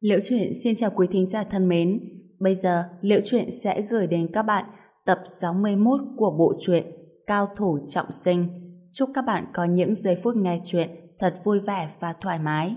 Liễu Chuyện xin chào quý thính giả thân mến. Bây giờ Liễu Chuyện sẽ gửi đến các bạn tập 61 của bộ truyện Cao Thủ Trọng Sinh. Chúc các bạn có những giây phút nghe chuyện thật vui vẻ và thoải mái.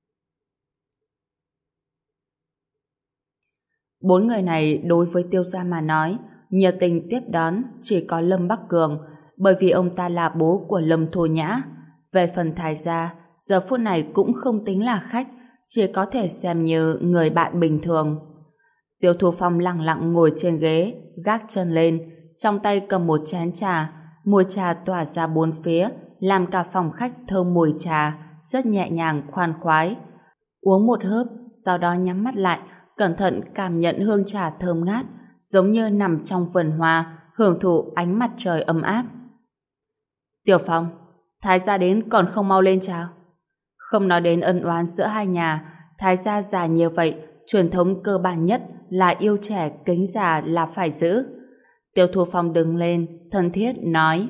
Bốn người này đối với Tiêu gia mà nói, nhiệt tình tiếp đón chỉ có Lâm Bắc Cường, bởi vì ông ta là bố của Lâm Thô Nhã. Về phần Thái gia, giờ phút này cũng không tính là khách, chỉ có thể xem như người bạn bình thường. Tiêu Thu Phong lặng lặng ngồi trên ghế, gác chân lên, trong tay cầm một chén trà, mùi trà tỏa ra bốn phía, làm cả phòng khách thơm mùi trà, rất nhẹ nhàng khoan khoái. Uống một hớp, sau đó nhắm mắt lại, cẩn thận cảm nhận hương trà thơm ngát, giống như nằm trong vườn hoa, hưởng thụ ánh mặt trời ấm áp. Tiểu Phong, Thái gia đến còn không mau lên chào. Không nói đến ân oán giữa hai nhà, Thái gia già như vậy, truyền thống cơ bản nhất là yêu trẻ kính già là phải giữ. Tiêu Thu Phong đứng lên, thân thiết nói: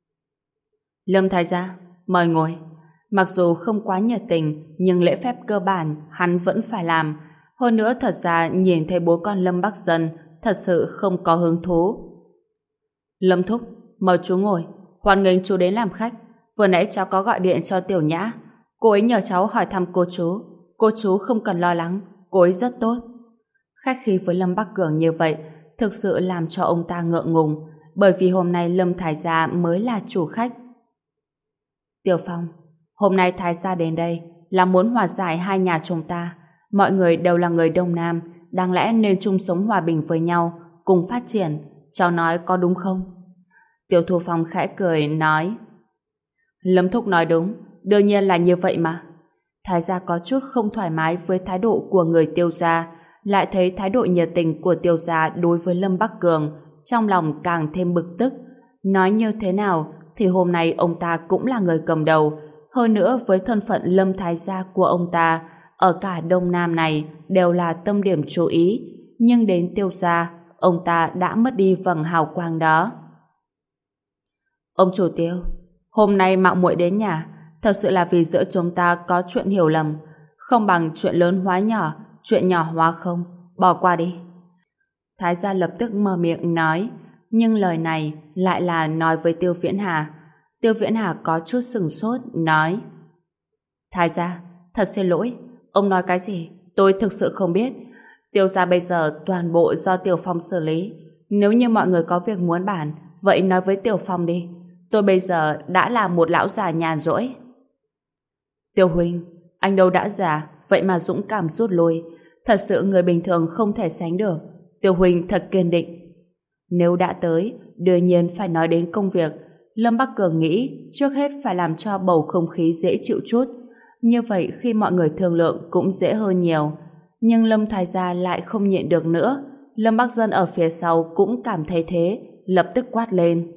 Lâm Thái gia, mời ngồi. Mặc dù không quá nhiệt tình, nhưng lễ phép cơ bản hắn vẫn phải làm. Hơn nữa thật ra nhìn thấy bố con Lâm Bắc Dân thật sự không có hứng thú. Lâm thúc, mời chú ngồi. Hoan nghênh chú đến làm khách. Vừa nãy cháu có gọi điện cho Tiểu Nhã, cô ấy nhờ cháu hỏi thăm cô chú. Cô chú không cần lo lắng, cô ấy rất tốt. Khách khí với Lâm Bắc Cường như vậy thực sự làm cho ông ta ngượng ngùng, bởi vì hôm nay Lâm Thái gia mới là chủ khách. Tiểu Phong, hôm nay Thái gia đến đây là muốn hòa giải hai nhà chúng ta. Mọi người đều là người Đông Nam, đáng lẽ nên chung sống hòa bình với nhau, cùng phát triển. Cháu nói có đúng không? Tiêu Thu Phong khẽ cười nói: Lâm thúc nói đúng, đương nhiên là như vậy mà. Thái gia có chút không thoải mái với thái độ của người Tiêu gia, lại thấy thái độ nhiệt tình của Tiêu gia đối với Lâm Bắc Cường, trong lòng càng thêm bực tức. Nói như thế nào thì hôm nay ông ta cũng là người cầm đầu, hơn nữa với thân phận Lâm Thái gia của ông ta ở cả Đông Nam này đều là tâm điểm chú ý, nhưng đến Tiêu gia ông ta đã mất đi vầng hào quang đó. Ông chủ Tiêu, hôm nay mạo muội đến nhà thật sự là vì giữa chúng ta có chuyện hiểu lầm, không bằng chuyện lớn hóa nhỏ, chuyện nhỏ hóa không, bỏ qua đi. Thái gia lập tức mở miệng nói, nhưng lời này lại là nói với Tiêu Viễn Hà. Tiêu Viễn Hà có chút sửng sốt, nói: Thái gia, thật xin lỗi, ông nói cái gì tôi thực sự không biết. Tiêu gia bây giờ toàn bộ do Tiểu Phong xử lý, nếu như mọi người có việc muốn bàn, vậy nói với Tiểu Phong đi. Tôi bây giờ đã là một lão già nhàn rỗi. Tiêu huynh, anh đâu đã già, vậy mà dũng cảm rút lui, thật sự người bình thường không thể sánh được. Tiêu huynh thật kiên định. Nếu đã tới, đương nhiên phải nói đến công việc. Lâm Bắc Cường nghĩ trước hết phải làm cho bầu không khí dễ chịu chút, như vậy khi mọi người thương lượng cũng dễ hơn nhiều. Nhưng Lâm Thái gia lại không nhịn được nữa. Lâm Bắc Dân ở phía sau cũng cảm thấy thế, lập tức quát lên: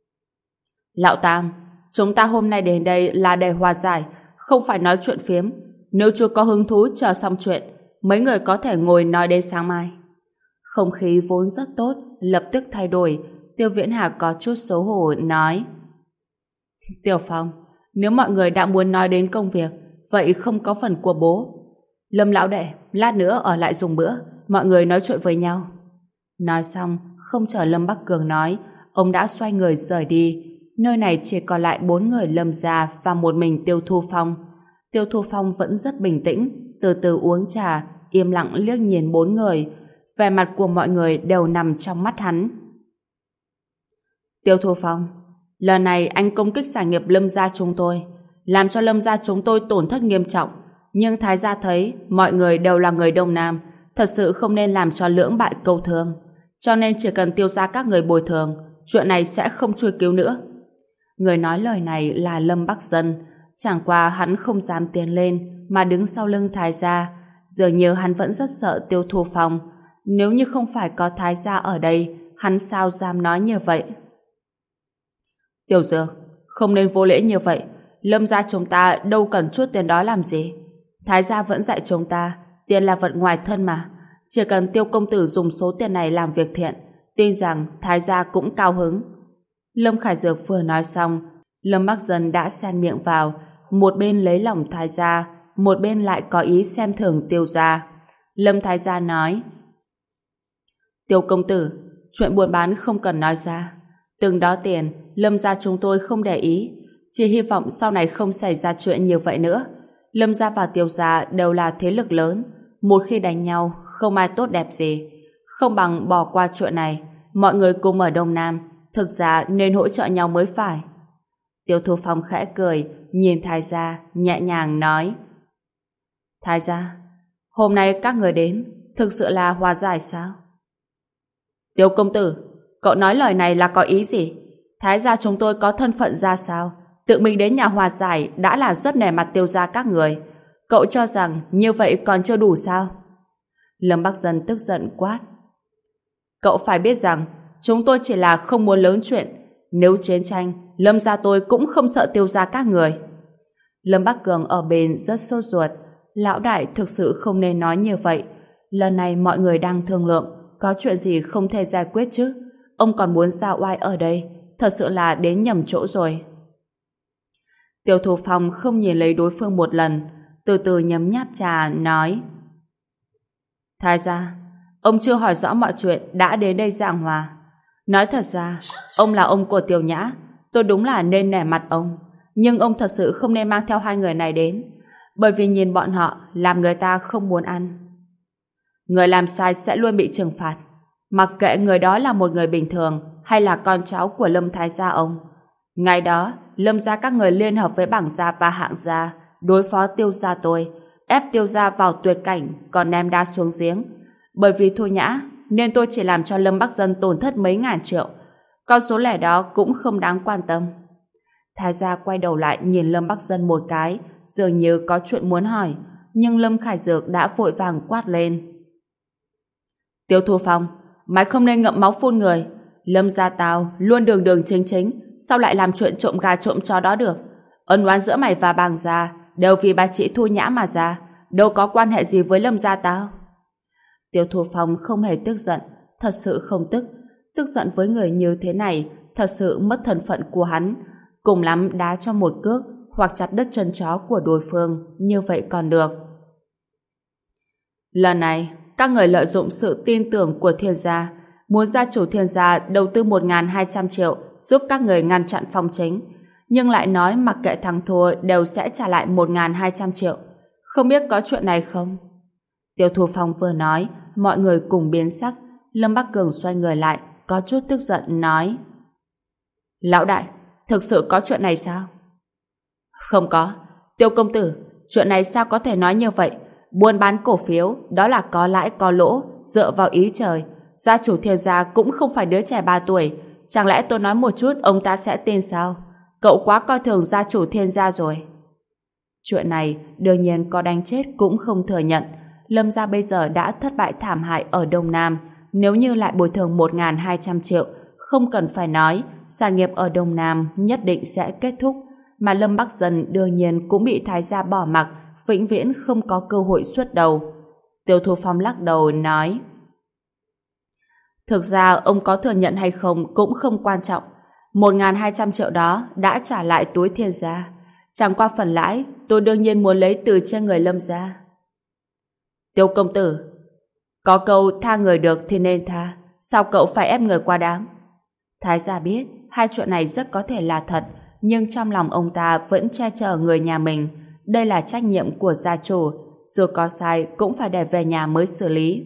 Lão Tam, chúng ta hôm nay đến đây là để hòa giải, không phải nói chuyện phiếm. Nếu chưa có hứng thú chờ xong chuyện, mấy người có thể ngồi nói đến sáng mai. Không khí vốn rất tốt, lập tức thay đổi. Tiêu Viễn Hà có chút xấu hổ nói: Tiểu Phong, nếu mọi người đã muốn nói đến công việc, vậy không có phần của bố. Lâm lão đệ, lát nữa ở lại dùng bữa, mọi người nói chuyện với nhau. Nói xong, không chờ Lâm Bắc Cường nói, ông đã xoay người rời đi. Nơi này chỉ còn lại 4 người Lâm gia và một mình Tiêu Thu Phong. Tiêu Thu Phong vẫn rất bình tĩnh, từ từ uống trà, im lặng liếc nhìn 4 người. Vẻ mặt của mọi người đều nằm trong mắt hắn. Tiêu Thu Phong, lần này anh công kích sản nghiệp Lâm gia chúng tôi, làm cho Lâm gia chúng tôi tổn thất nghiêm trọng. Nhưng Thái gia thấy mọi người đều là người Đông Nam, thật sự không nên làm cho lưỡng bại câu thương. Cho nên chỉ cần Tiêu gia các người bồi thường, chuyện này sẽ không truy cứu nữa. Người nói lời này là Lâm Bắc Dân, chẳng qua hắn không dám tiến lên mà đứng sau lưng Thái gia. Dường như hắn vẫn rất sợ Tiêu Thu Phong. Nếu như không phải có Thái gia ở đây, hắn sao dám nói như vậy? Tiểu Dược, không nên vô lễ như vậy. Lâm gia chúng ta đâu cần chút tiền đó làm gì. Thái gia vẫn dạy chúng ta, tiền là vật ngoài thân mà. Chỉ cần Tiêu công tử dùng số tiền này làm việc thiện, tin rằng Thái gia cũng cao hứng. Lâm Khải Dược vừa nói xong, Lâm Bắc Dân đã xen miệng vào, một bên lấy lòng Thái gia, một bên lại có ý xem thường Tiêu gia. Lâm Thái Gia nói: Tiêu công tử, chuyện buôn bán không cần nói ra. Từng đó tiền, Lâm gia chúng tôi không để ý. Chỉ hy vọng sau này không xảy ra chuyện như vậy nữa. Lâm gia và Tiêu gia đều là thế lực lớn. Một khi đánh nhau, không ai tốt đẹp gì. Không bằng bỏ qua chuyện này. Mọi người cùng ở Đông Nam, thực ra nên hỗ trợ nhau mới phải. Tiêu Thu Phong khẽ cười, nhìn Thái gia, nhẹ nhàng nói: Thái gia, hôm nay các người đến, thực sự là hòa giải sao? Tiêu công tử, cậu nói lời này là có ý gì? Thái gia chúng tôi có thân phận ra sao? Tự mình đến nhà hòa giải đã là rất nể mặt Tiêu gia các người. Cậu cho rằng như vậy còn chưa đủ sao? Lâm Bắc Dân tức giận quát: Cậu phải biết rằng chúng tôi chỉ là không muốn lớn chuyện. Nếu chiến tranh, Lâm gia tôi cũng không sợ Tiêu gia các người. Lâm Bắc Cường ở bên rất sốt ruột. Lão đại thực sự không nên nói như vậy. Lần này mọi người đang thương lượng, có chuyện gì không thể giải quyết chứ? Ông còn muốn ra oai ở đây, thật sự là đến nhầm chỗ rồi. Tiêu Thu Phong không nhìn lấy đối phương một lần, từ từ nhấm nháp trà, nói: Thái gia, ông chưa hỏi rõ mọi chuyện đã đến đây giảng hòa. Nói thật ra, ông là ông của Tiểu Nhã, tôi đúng là nên nể mặt ông, nhưng ông thật sự không nên mang theo hai người này đến, bởi vì nhìn bọn họ làm người ta không muốn ăn. Người làm sai sẽ luôn bị trừng phạt, mặc kệ người đó là một người bình thường hay là con cháu của Lâm Thái gia ông. Ngày đó, Lâm gia các người liên hợp với Bảng gia và Hạng gia đối phó Tiêu gia tôi, ép Tiêu gia vào tuyệt cảnh, còn ném đá xuống giếng. Bởi vì Thu Nhã nên tôi chỉ làm cho Lâm Bắc Dân tổn thất mấy ngàn triệu. Con số lẻ đó cũng không đáng quan tâm. Thái gia quay đầu lại nhìn Lâm Bắc Dân một cái, dường như có chuyện muốn hỏi, nhưng Lâm Khải Dược đã vội vàng quát lên: Tiêu Thu Phong, mày không nên ngậm máu phun người. Lâm gia tao luôn đường đường chính chính, sao lại làm chuyện trộm gà trộm chó đó được? Ân oán giữa mày và Bàng gia đều vì bà chị Thu Nhã mà ra, đâu có quan hệ gì với Lâm gia tao. Tiêu Thu Phong không hề tức giận, thật sự không tức. Tức giận với người như thế này thật sự mất thân phận của hắn, cùng lắm đá cho một cước hoặc chặt đứt chân chó của đối phương, như vậy còn được. Lần này các người lợi dụng sự tin tưởng của Thiên gia, muốn gia chủ Thiên gia đầu tư 1.200 triệu giúp các người ngăn chặn Phong Chính, nhưng lại nói mặc kệ thắng thua đều sẽ trả lại 1.200 triệu. Không biết có chuyện này không? Tiêu Thu Phong vừa nói, mọi người cùng biến sắc. Lâm Bắc Cường xoay người lại, có chút tức giận nói: Lão đại, thực sự có chuyện này sao? Không có. Tiêu công tử, chuyện này sao có thể nói như vậy? Buôn bán cổ phiếu, đó là có lãi có lỗ, dựa vào ý trời. Gia chủ Thiên gia cũng không phải đứa trẻ 3 tuổi. Chẳng lẽ tôi nói một chút ông ta sẽ tin sao? Cậu quá coi thường gia chủ Thiên gia rồi. Chuyện này đương nhiên có đánh chết cũng không thừa nhận. Lâm gia bây giờ đã thất bại thảm hại ở Đông Nam. Nếu như lại bồi thường 1.200 triệu, không cần phải nói, sản nghiệp ở Đông Nam nhất định sẽ kết thúc. Mà Lâm Bắc Dân đương nhiên cũng bị Thái gia bỏ mặc, vĩnh viễn không có cơ hội xuất đầu. Tiêu Thu Phong lắc đầu nói: Thực ra ông có thừa nhận hay không cũng không quan trọng. 1.200 triệu đó đã trả lại túi Thiên gia. Chẳng qua phần lãi, tôi đương nhiên muốn lấy từ trên người Lâm gia. Tiêu công tử, có câu tha người được thì nên tha, sao cậu phải ép người quá đáng? Thái gia biết hai chuyện này rất có thể là thật, nhưng trong lòng ông ta vẫn che chở người nhà mình. Đây là trách nhiệm của gia chủ, dù có sai cũng phải để về nhà mới xử lý.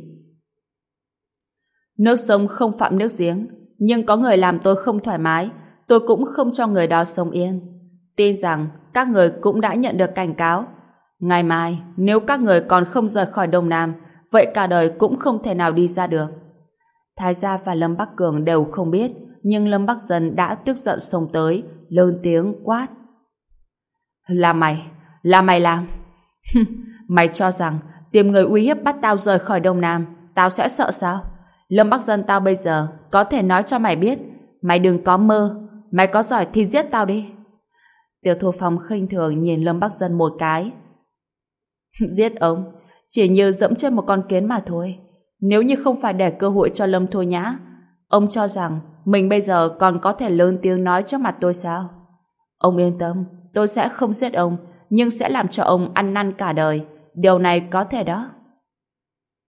Nước sông không phạm nước giếng, nhưng có người làm tôi không thoải mái, tôi cũng không cho người đó sống yên. Tin rằng các người cũng đã nhận được cảnh cáo. Ngày mai, nếu các người còn không rời khỏi Đông Nam, vậy cả đời cũng không thể nào đi ra được. Thái gia và Lâm Bắc Cường đều không biết, nhưng Lâm Bắc Dân đã tức giận xông tới, lớn tiếng quát: Là mày làm. Mày cho rằng tìm người uy hiếp bắt tao rời khỏi Đông Nam, tao sẽ sợ sao? Lâm Bắc Dân tao bây giờ có thể nói cho mày biết, mày đừng có mơ, mày có giỏi thì giết tao đi. Tiêu Thu Phong khinh thường nhìn Lâm Bắc Dân một cái. Giết ông chỉ như dẫm trên một con kiến mà thôi. Nếu như không phải để cơ hội cho Lâm Thu Nhã, ông cho rằng mình bây giờ còn có thể lớn tiếng nói trước mặt tôi sao? Ông yên tâm, tôi sẽ không giết ông, nhưng sẽ làm cho ông ăn năn cả đời. Điều này có thể đó.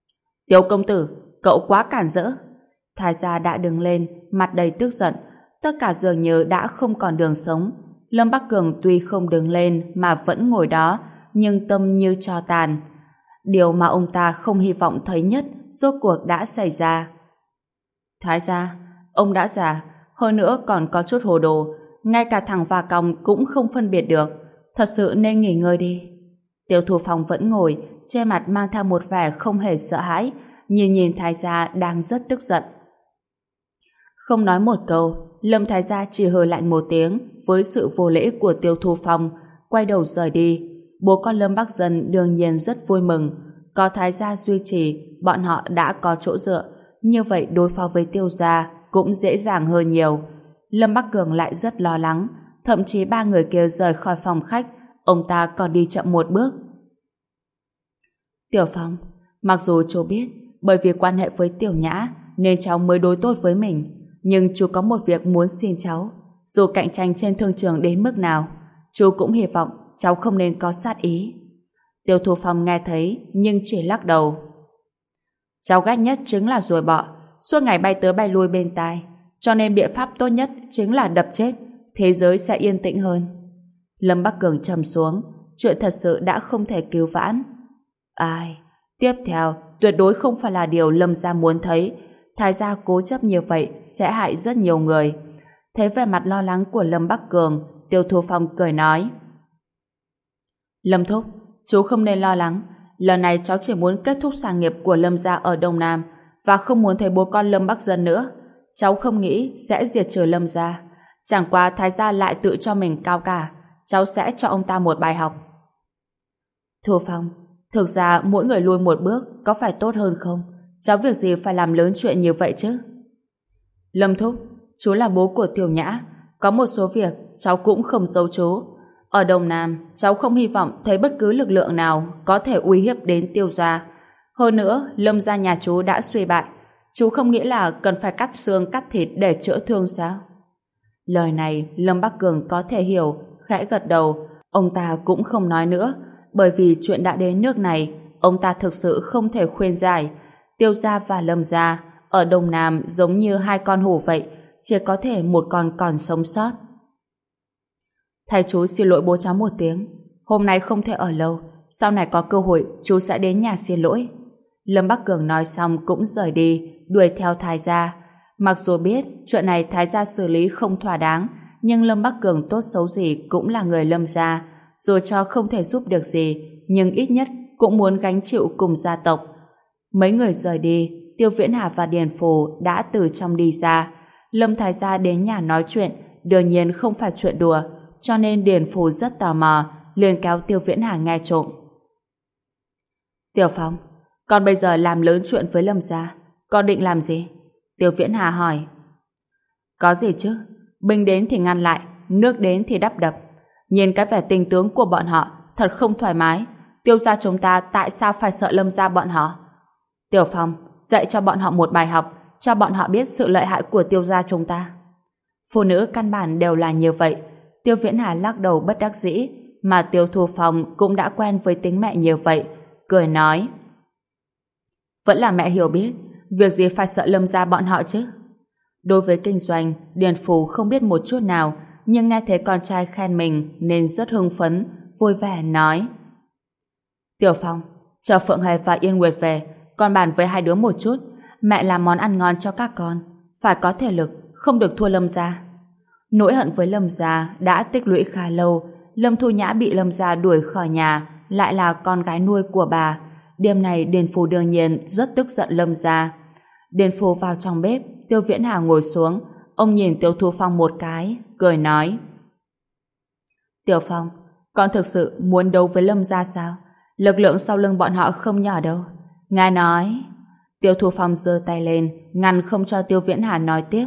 Tiêu công tử, cậu quá cản rỡ. Thái gia đã đứng lên, mặt đầy tức giận. Tất cả dường như đã không còn đường sống. Lâm Bắc Cường tuy không đứng lên mà vẫn ngồi đó, nhưng tâm như tro tàn. Điều mà ông ta không hy vọng thấy nhất rốt cuộc đã xảy ra. Thái gia, ông đã già, hơn nữa còn có chút hồ đồ, ngay cả thằng và còng cũng không phân biệt được. Thật sự nên nghỉ ngơi đi. Tiêu Thu Phong vẫn ngồi, trên mặt mang theo một vẻ không hề sợ hãi, nhìn Thái gia đang rất tức giận. Không nói một câu, Lâm Thái gia chỉ hừ lạnh một tiếng với sự vô lễ của Tiêu Thu Phong, quay đầu rời đi. Bố con Lâm Bắc Dân đương nhiên rất vui mừng, có Thái gia duy trì, bọn họ đã có chỗ dựa, như vậy đối phó với Tiêu gia cũng dễ dàng hơn nhiều. Lâm Bắc Cường lại rất lo lắng, thậm chí ba người kia rời khỏi phòng khách, ông ta còn đi chậm một bước. Tiểu Phong, mặc dù chú biết bởi vì quan hệ với Tiểu Nhã nên cháu mới đối tốt với mình, nhưng chú có một việc muốn xin cháu. Dù cạnh tranh trên thương trường đến mức nào, chú cũng hy vọng cháu không nên có sát ý. Tiêu Thu Phong nghe thấy nhưng chỉ lắc đầu. Cháu ghét nhất chính là ruồi bọ, suốt ngày bay tới bay lui bên tai, cho nên biện pháp tốt nhất chính là đập chết, thế giới sẽ yên tĩnh hơn. Lâm Bắc Cường trầm xuống, chuyện thật sự đã không thể cứu vãn. Ai? Tiếp theo, tuyệt đối không phải là điều Lâm gia muốn thấy. Thái gia cố chấp như vậy sẽ hại rất nhiều người. Thấy vẻ mặt lo lắng của Lâm Bắc Cường, Tiêu Thu Phong cười nói. Lâm thúc, chú không nên lo lắng. Lần này cháu chỉ muốn kết thúc sản nghiệp của Lâm gia ở Đông Nam và không muốn thấy bố con Lâm Bắc Dân nữa. Cháu không nghĩ sẽ diệt trừ Lâm gia. Chẳng qua Thái gia lại tự cho mình cao cả. Cháu sẽ cho ông ta một bài học. Thu Phong, thực ra mỗi người lui một bước có phải tốt hơn không? Cháu việc gì phải làm lớn chuyện như vậy chứ? Lâm thúc, chú là bố của Tiểu Nhã, có một số việc cháu cũng không giấu chú. Ở Đông Nam, cháu không hy vọng thấy bất cứ lực lượng nào có thể uy hiếp đến Tiêu gia. Hơn nữa, Lâm gia nhà chú đã suy bại. Chú không nghĩ là cần phải cắt xương cắt thịt để chữa thương sao? Lời này Lâm Bắc Cường có thể hiểu, khẽ gật đầu. Ông ta cũng không nói nữa, bởi vì chuyện đã đến nước này, ông ta thực sự không thể khuyên giải. Tiêu gia và Lâm gia ở Đông Nam giống như hai con hổ vậy, chỉ có thể một con còn sống sót. Thầy chú xin lỗi bố cháu một tiếng, hôm nay không thể ở lâu, sau này có cơ hội chú sẽ đến nhà xin lỗi. Lâm Bắc Cường nói xong cũng rời đi, đuổi theo Thái gia. Mặc dù biết chuyện này Thái gia xử lý không thỏa đáng, nhưng Lâm Bắc Cường tốt xấu gì cũng là người Lâm gia, dù cho không thể giúp được gì, nhưng ít nhất cũng muốn gánh chịu cùng gia tộc. Mấy người rời đi, Tiêu Viễn Hà và Điền Phù đã từ trong đi ra. Lâm Thái gia đến nhà nói chuyện, đương nhiên không phải chuyện đùa, cho nên Điền Phù rất tò mò, liền kéo Tiêu Viễn Hà nghe trộm. Tiểu Phong, con bây giờ làm lớn chuyện với Lâm gia, con định làm gì? Tiêu Viễn Hà hỏi. Có gì chứ, binh đến thì ngăn lại, nước đến thì đắp đập. Nhìn cái vẻ tình tướng của bọn họ thật không thoải mái. Tiêu gia chúng ta tại sao phải sợ Lâm gia bọn họ? Tiểu Phong, dạy cho bọn họ một bài học, cho bọn họ biết sự lợi hại của Tiêu gia chúng ta. Phụ nữ căn bản đều là như vậy. Tiêu Viễn Hà lắc đầu bất đắc dĩ, mà Tiêu Thu Phong cũng đã quen với tính mẹ như vậy, cười nói. Vẫn là mẹ hiểu biết, việc gì phải sợ Lâm gia bọn họ chứ? Đối với kinh doanh, Điền Phù không biết một chút nào, nhưng nghe thấy con trai khen mình nên rất hưng phấn, vui vẻ nói. Tiểu Phong, chờ Phượng Hề và Yên Nguyệt về, con bàn với hai đứa một chút, mẹ làm món ăn ngon cho các con, phải có thể lực, không được thua Lâm gia. Nỗi hận với Lâm gia đã tích lũy khá lâu. Lâm Thu Nhã bị Lâm gia đuổi khỏi nhà, lại là con gái nuôi của bà. Đêm này Điền Phù đương nhiên rất tức giận Lâm gia. Điền Phù vào trong bếp, Tiêu Viễn Hà ngồi xuống, ông nhìn Tiêu Thu Phong một cái, cười nói. Tiểu Phong, con thực sự muốn đấu với Lâm gia sao? Lực lượng sau lưng bọn họ không nhỏ đâu. Ngài nói. Tiêu Thu Phong giơ tay lên, ngăn không cho Tiêu Viễn Hà nói tiếp.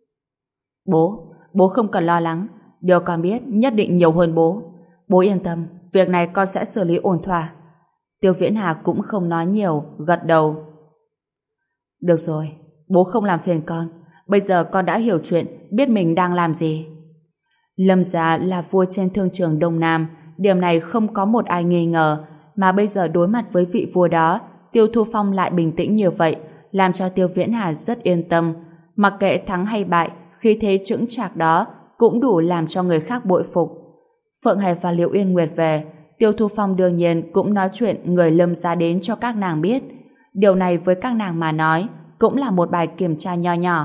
Bố không cần lo lắng, điều con biết nhất định nhiều hơn bố. Bố yên tâm, việc này con sẽ xử lý ổn thỏa. Tiêu Viễn Hà cũng không nói nhiều, gật đầu. Được rồi, bố không làm phiền con. Bây giờ con đã hiểu chuyện, biết mình đang làm gì. Lâm gia là vua trên thương trường Đông Nam, điểm này không có một ai nghi ngờ, mà bây giờ đối mặt với vị vua đó, Tiêu Thu Phong lại bình tĩnh như vậy, làm cho Tiêu Viễn Hà rất yên tâm. Mặc kệ thắng hay bại, khí thế chững chạc đó cũng đủ làm cho người khác bội phục. Phượng Hề và Liễu Yên Nguyệt về, Tiêu Thu Phong đương nhiên cũng nói chuyện người Lâm gia đến cho các nàng biết. Điều này với các nàng mà nói cũng là một bài kiểm tra nho nhỏ.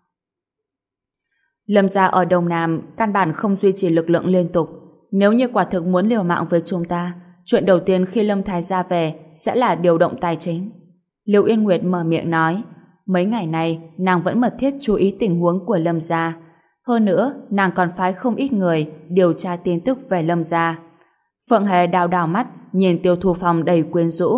Lâm gia ở Đông Nam căn bản không duy trì lực lượng liên tục. Nếu như quả thực muốn liều mạng với chúng ta, chuyện đầu tiên khi Lâm Thái gia về sẽ là điều động tài chính. Liễu Yên Nguyệt mở miệng nói, mấy ngày nay nàng vẫn mật thiết chú ý tình huống của Lâm gia. Hơn nữa, nàng còn phái không ít người điều tra tin tức về Lâm gia. Phượng Hề đào đào mắt, nhìn Tiêu Thu Phong đầy quyến rũ.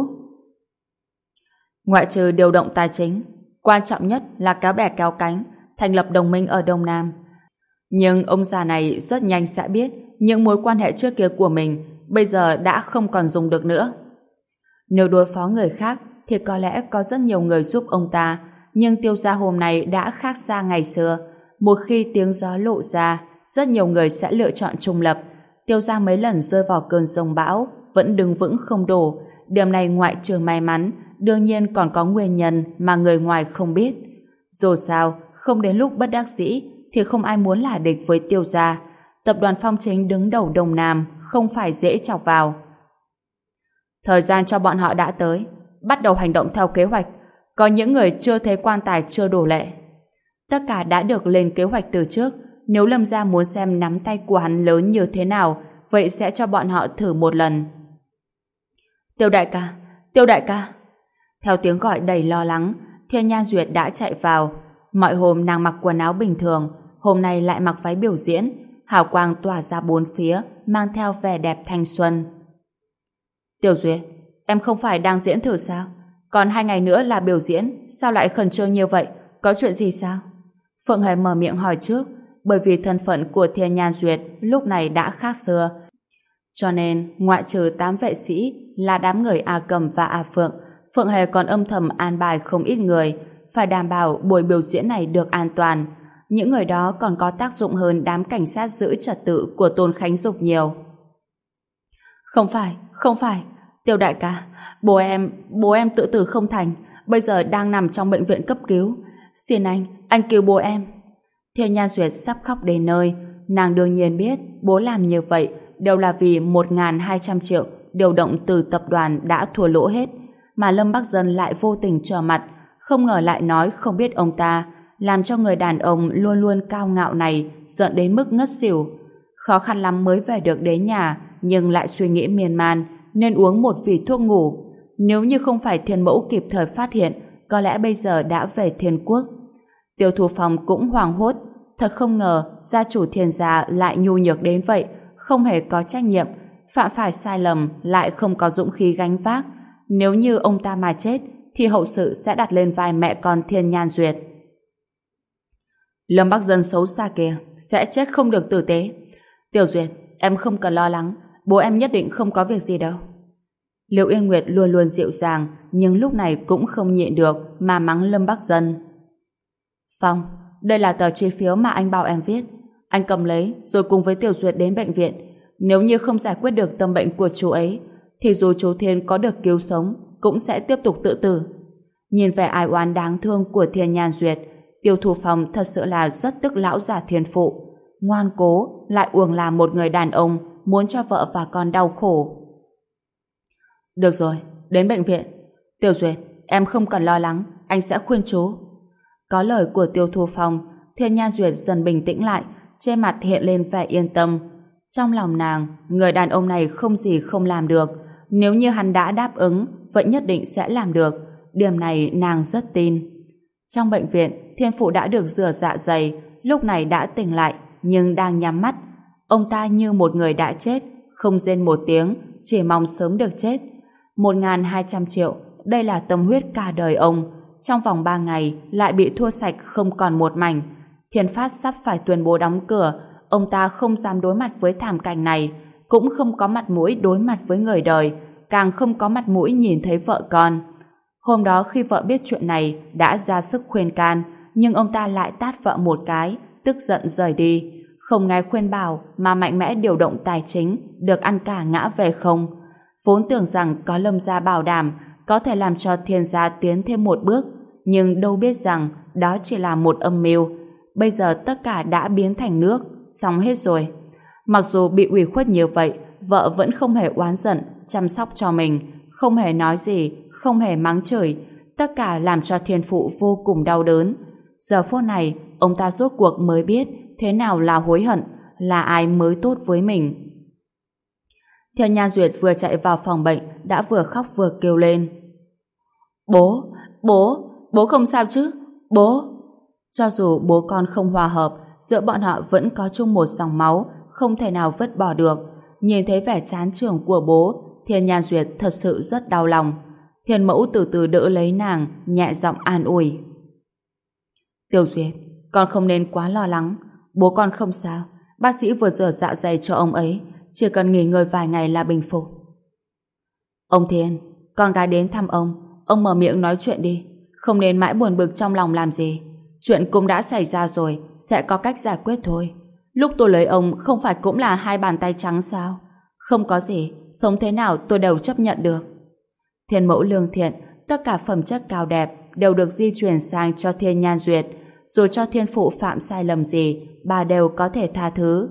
Ngoại trừ điều động tài chính, quan trọng nhất là kéo bè kéo cánh, thành lập đồng minh ở Đông Nam. Nhưng ông già này rất nhanh sẽ biết những mối quan hệ trước kia của mình bây giờ đã không còn dùng được nữa. Nếu đối phó người khác thì có lẽ có rất nhiều người giúp ông ta, nhưng Tiêu gia hôm nay đã khác xa ngày xưa. Một khi tiếng gió lộ ra, rất nhiều người sẽ lựa chọn trung lập. Tiêu gia mấy lần rơi vào cơn giông bão vẫn đứng vững không đổ. Điểm này ngoại trừ may mắn, đương nhiên còn có nguyên nhân mà người ngoài không biết. Dù sao, không đến lúc bất đắc dĩ thì không ai muốn là địch với Tiêu gia. Tập đoàn Phong Chính đứng đầu Đông Nam không phải dễ chọc vào. Thời gian cho bọn họ đã tới, bắt đầu hành động theo kế hoạch. Có những người chưa thấy quan tài chưa đổ lệ. Tất cả đã được lên kế hoạch từ trước. Nếu Lâm gia muốn xem nắm tay của hắn lớn như thế nào, vậy sẽ cho bọn họ thử một lần. Tiêu đại ca, Tiêu đại ca. Theo tiếng gọi đầy lo lắng, Thiên Nhan Duyệt đã chạy vào. Mọi hôm nàng mặc quần áo bình thường, hôm nay lại mặc váy biểu diễn, hào quang tỏa ra bốn phía, mang theo vẻ đẹp thanh xuân. Tiểu Duyệt, em không phải đang diễn thử sao? Còn 2 ngày nữa là biểu diễn, sao lại khẩn trương như vậy? Có chuyện gì sao? Phượng Hề mở miệng hỏi trước, bởi vì thân phận của Thiên Nhan Duyệt lúc này đã khác xưa. Cho nên, ngoại trừ 8 vệ sĩ là đám người A Cầm và A Phượng, Phượng Hề còn âm thầm an bài không ít người, phải đảm bảo buổi biểu diễn này được an toàn. Những người đó còn có tác dụng hơn đám cảnh sát giữ trật tự của Tôn Khánh Dục nhiều. Không phải, Tiêu đại ca, bố em tự tử không thành, bây giờ đang nằm trong bệnh viện cấp cứu. Xin anh cứu bố em. Thiên Nhan Duyệt sắp khóc đến nơi, nàng đương nhiên biết bố làm như vậy đều là vì 1.200 triệu điều động từ tập đoàn đã thua lỗ hết, mà Lâm Bắc Dân lại vô tình trở mặt, không ngờ lại nói không biết ông ta, làm cho người đàn ông luôn luôn cao ngạo này giận đến mức ngất xỉu. Khó khăn lắm mới về được đến nhà, nhưng lại suy nghĩ miên man nên uống một vỉ thuốc ngủ. Nếu như không phải Thiên Mẫu kịp thời phát hiện, có lẽ bây giờ đã về Thiên Quốc. Tiêu Thu Phong cũng hoảng hốt, thật không ngờ gia chủ Thiên gia lại nhu nhược đến vậy, không hề có trách nhiệm, phạm phải sai lầm lại không có dũng khí gánh vác. Nếu như ông ta mà chết thì hậu sự sẽ đặt lên vai mẹ con Thiên Nhan Duyệt. Lâm Bắc Dân xấu xa kia sẽ chết không được tử tế. Tiểu Duyệt, em không cần lo lắng, bố em nhất định không có việc gì đâu. Liễu Yên Nguyệt luôn luôn dịu dàng, nhưng lúc này cũng không nhịn được mà mắng Lâm Bắc Dân. Phong, đây là tờ chi phiếu mà anh bảo em viết. Anh cầm lấy rồi cùng với Tiểu Duyệt đến bệnh viện. Nếu như không giải quyết được tâm bệnh của chú ấy, thì dù chú Thiên có được cứu sống cũng sẽ tiếp tục tự tử. Nhìn vẻ ai oán đáng thương của Thiên Nhan Duyệt, Tiêu Thu Phong thật sự là rất tức lão già thiên phụ. Ngoan cố lại uổng làm một người đàn ông muốn cho vợ và con đau khổ. Được rồi, đến bệnh viện. Tiểu Duyệt, em không cần lo lắng, anh sẽ khuyên chú. Có lời của Tiêu Thu Phong, Thiên Nhan Duyệt dần bình tĩnh lại, trên mặt hiện lên vẻ yên tâm. Trong lòng nàng, người đàn ông này không gì không làm được. Nếu như hắn đã đáp ứng, vậy nhất định sẽ làm được. Điểm này nàng rất tin. Trong bệnh viện, Thiên Phụ đã được rửa dạ dày, lúc này đã tỉnh lại, nhưng đang nhắm mắt. Ông ta như một người đã chết, không rên một tiếng, chỉ mong sớm được chết. 1.200 triệu, đây là tâm huyết cả đời ông. Trong vòng 3 ngày lại bị thua sạch không còn một mảnh. Thiên Phát sắp phải tuyên bố đóng cửa, ông ta không dám đối mặt với thảm cảnh này, cũng không có mặt mũi đối mặt với người đời, càng không có mặt mũi nhìn thấy vợ con. Hôm đó khi vợ biết chuyện này đã ra sức khuyên can, nhưng ông ta lại tát vợ một cái, tức giận rời đi, không nghe khuyên bảo mà mạnh mẽ điều động tài chính, được ăn cả ngã về không. Vốn tưởng rằng có Lâm gia bảo đảm, có thể làm cho Thiên gia tiến thêm một bước, nhưng đâu biết rằng đó chỉ là một âm mưu. Bây giờ tất cả đã biến thành nước, xong hết rồi. Mặc dù bị ủy khuất như vậy, vợ vẫn không hề oán giận, chăm sóc cho mình, không hề nói gì, không hề mắng chửi, tất cả làm cho Thiên Phụ vô cùng đau đớn. Giờ phút này, ông ta rốt cuộc mới biết thế nào là hối hận, là ai mới tốt với mình. Thiên Nhan Duyệt vừa chạy vào phòng bệnh, đã vừa khóc vừa kêu lên. Bố, bố, bố không sao chứ? Bố! Cho dù bố con không hòa hợp, giữa bọn họ vẫn có chung một dòng máu, không thể nào vứt bỏ được. Nhìn thấy vẻ chán chường của bố, Thiên Nhan Duyệt thật sự rất đau lòng. Thiên Mẫu từ từ đỡ lấy nàng, nhẹ giọng an ủi. Tiểu Duyệt, con không nên quá lo lắng. Bố con không sao. Bác sĩ vừa rửa dạ dày cho ông ấy, chỉ cần nghỉ ngơi vài ngày là bình phục. Ông Thiên, con gái đến thăm ông mở miệng nói chuyện đi, không nên mãi buồn bực trong lòng làm gì. Chuyện cũng đã xảy ra rồi, sẽ có cách giải quyết thôi. Lúc tôi lấy ông không phải cũng là hai bàn tay trắng sao? Không có gì, sống thế nào tôi đều chấp nhận được. Thiên Mẫu lương thiện, tất cả phẩm chất cao đẹp đều được di chuyển sang cho Thiên Nhan Duyệt, dù cho Thiên Phụ phạm sai lầm gì, bà đều có thể tha thứ.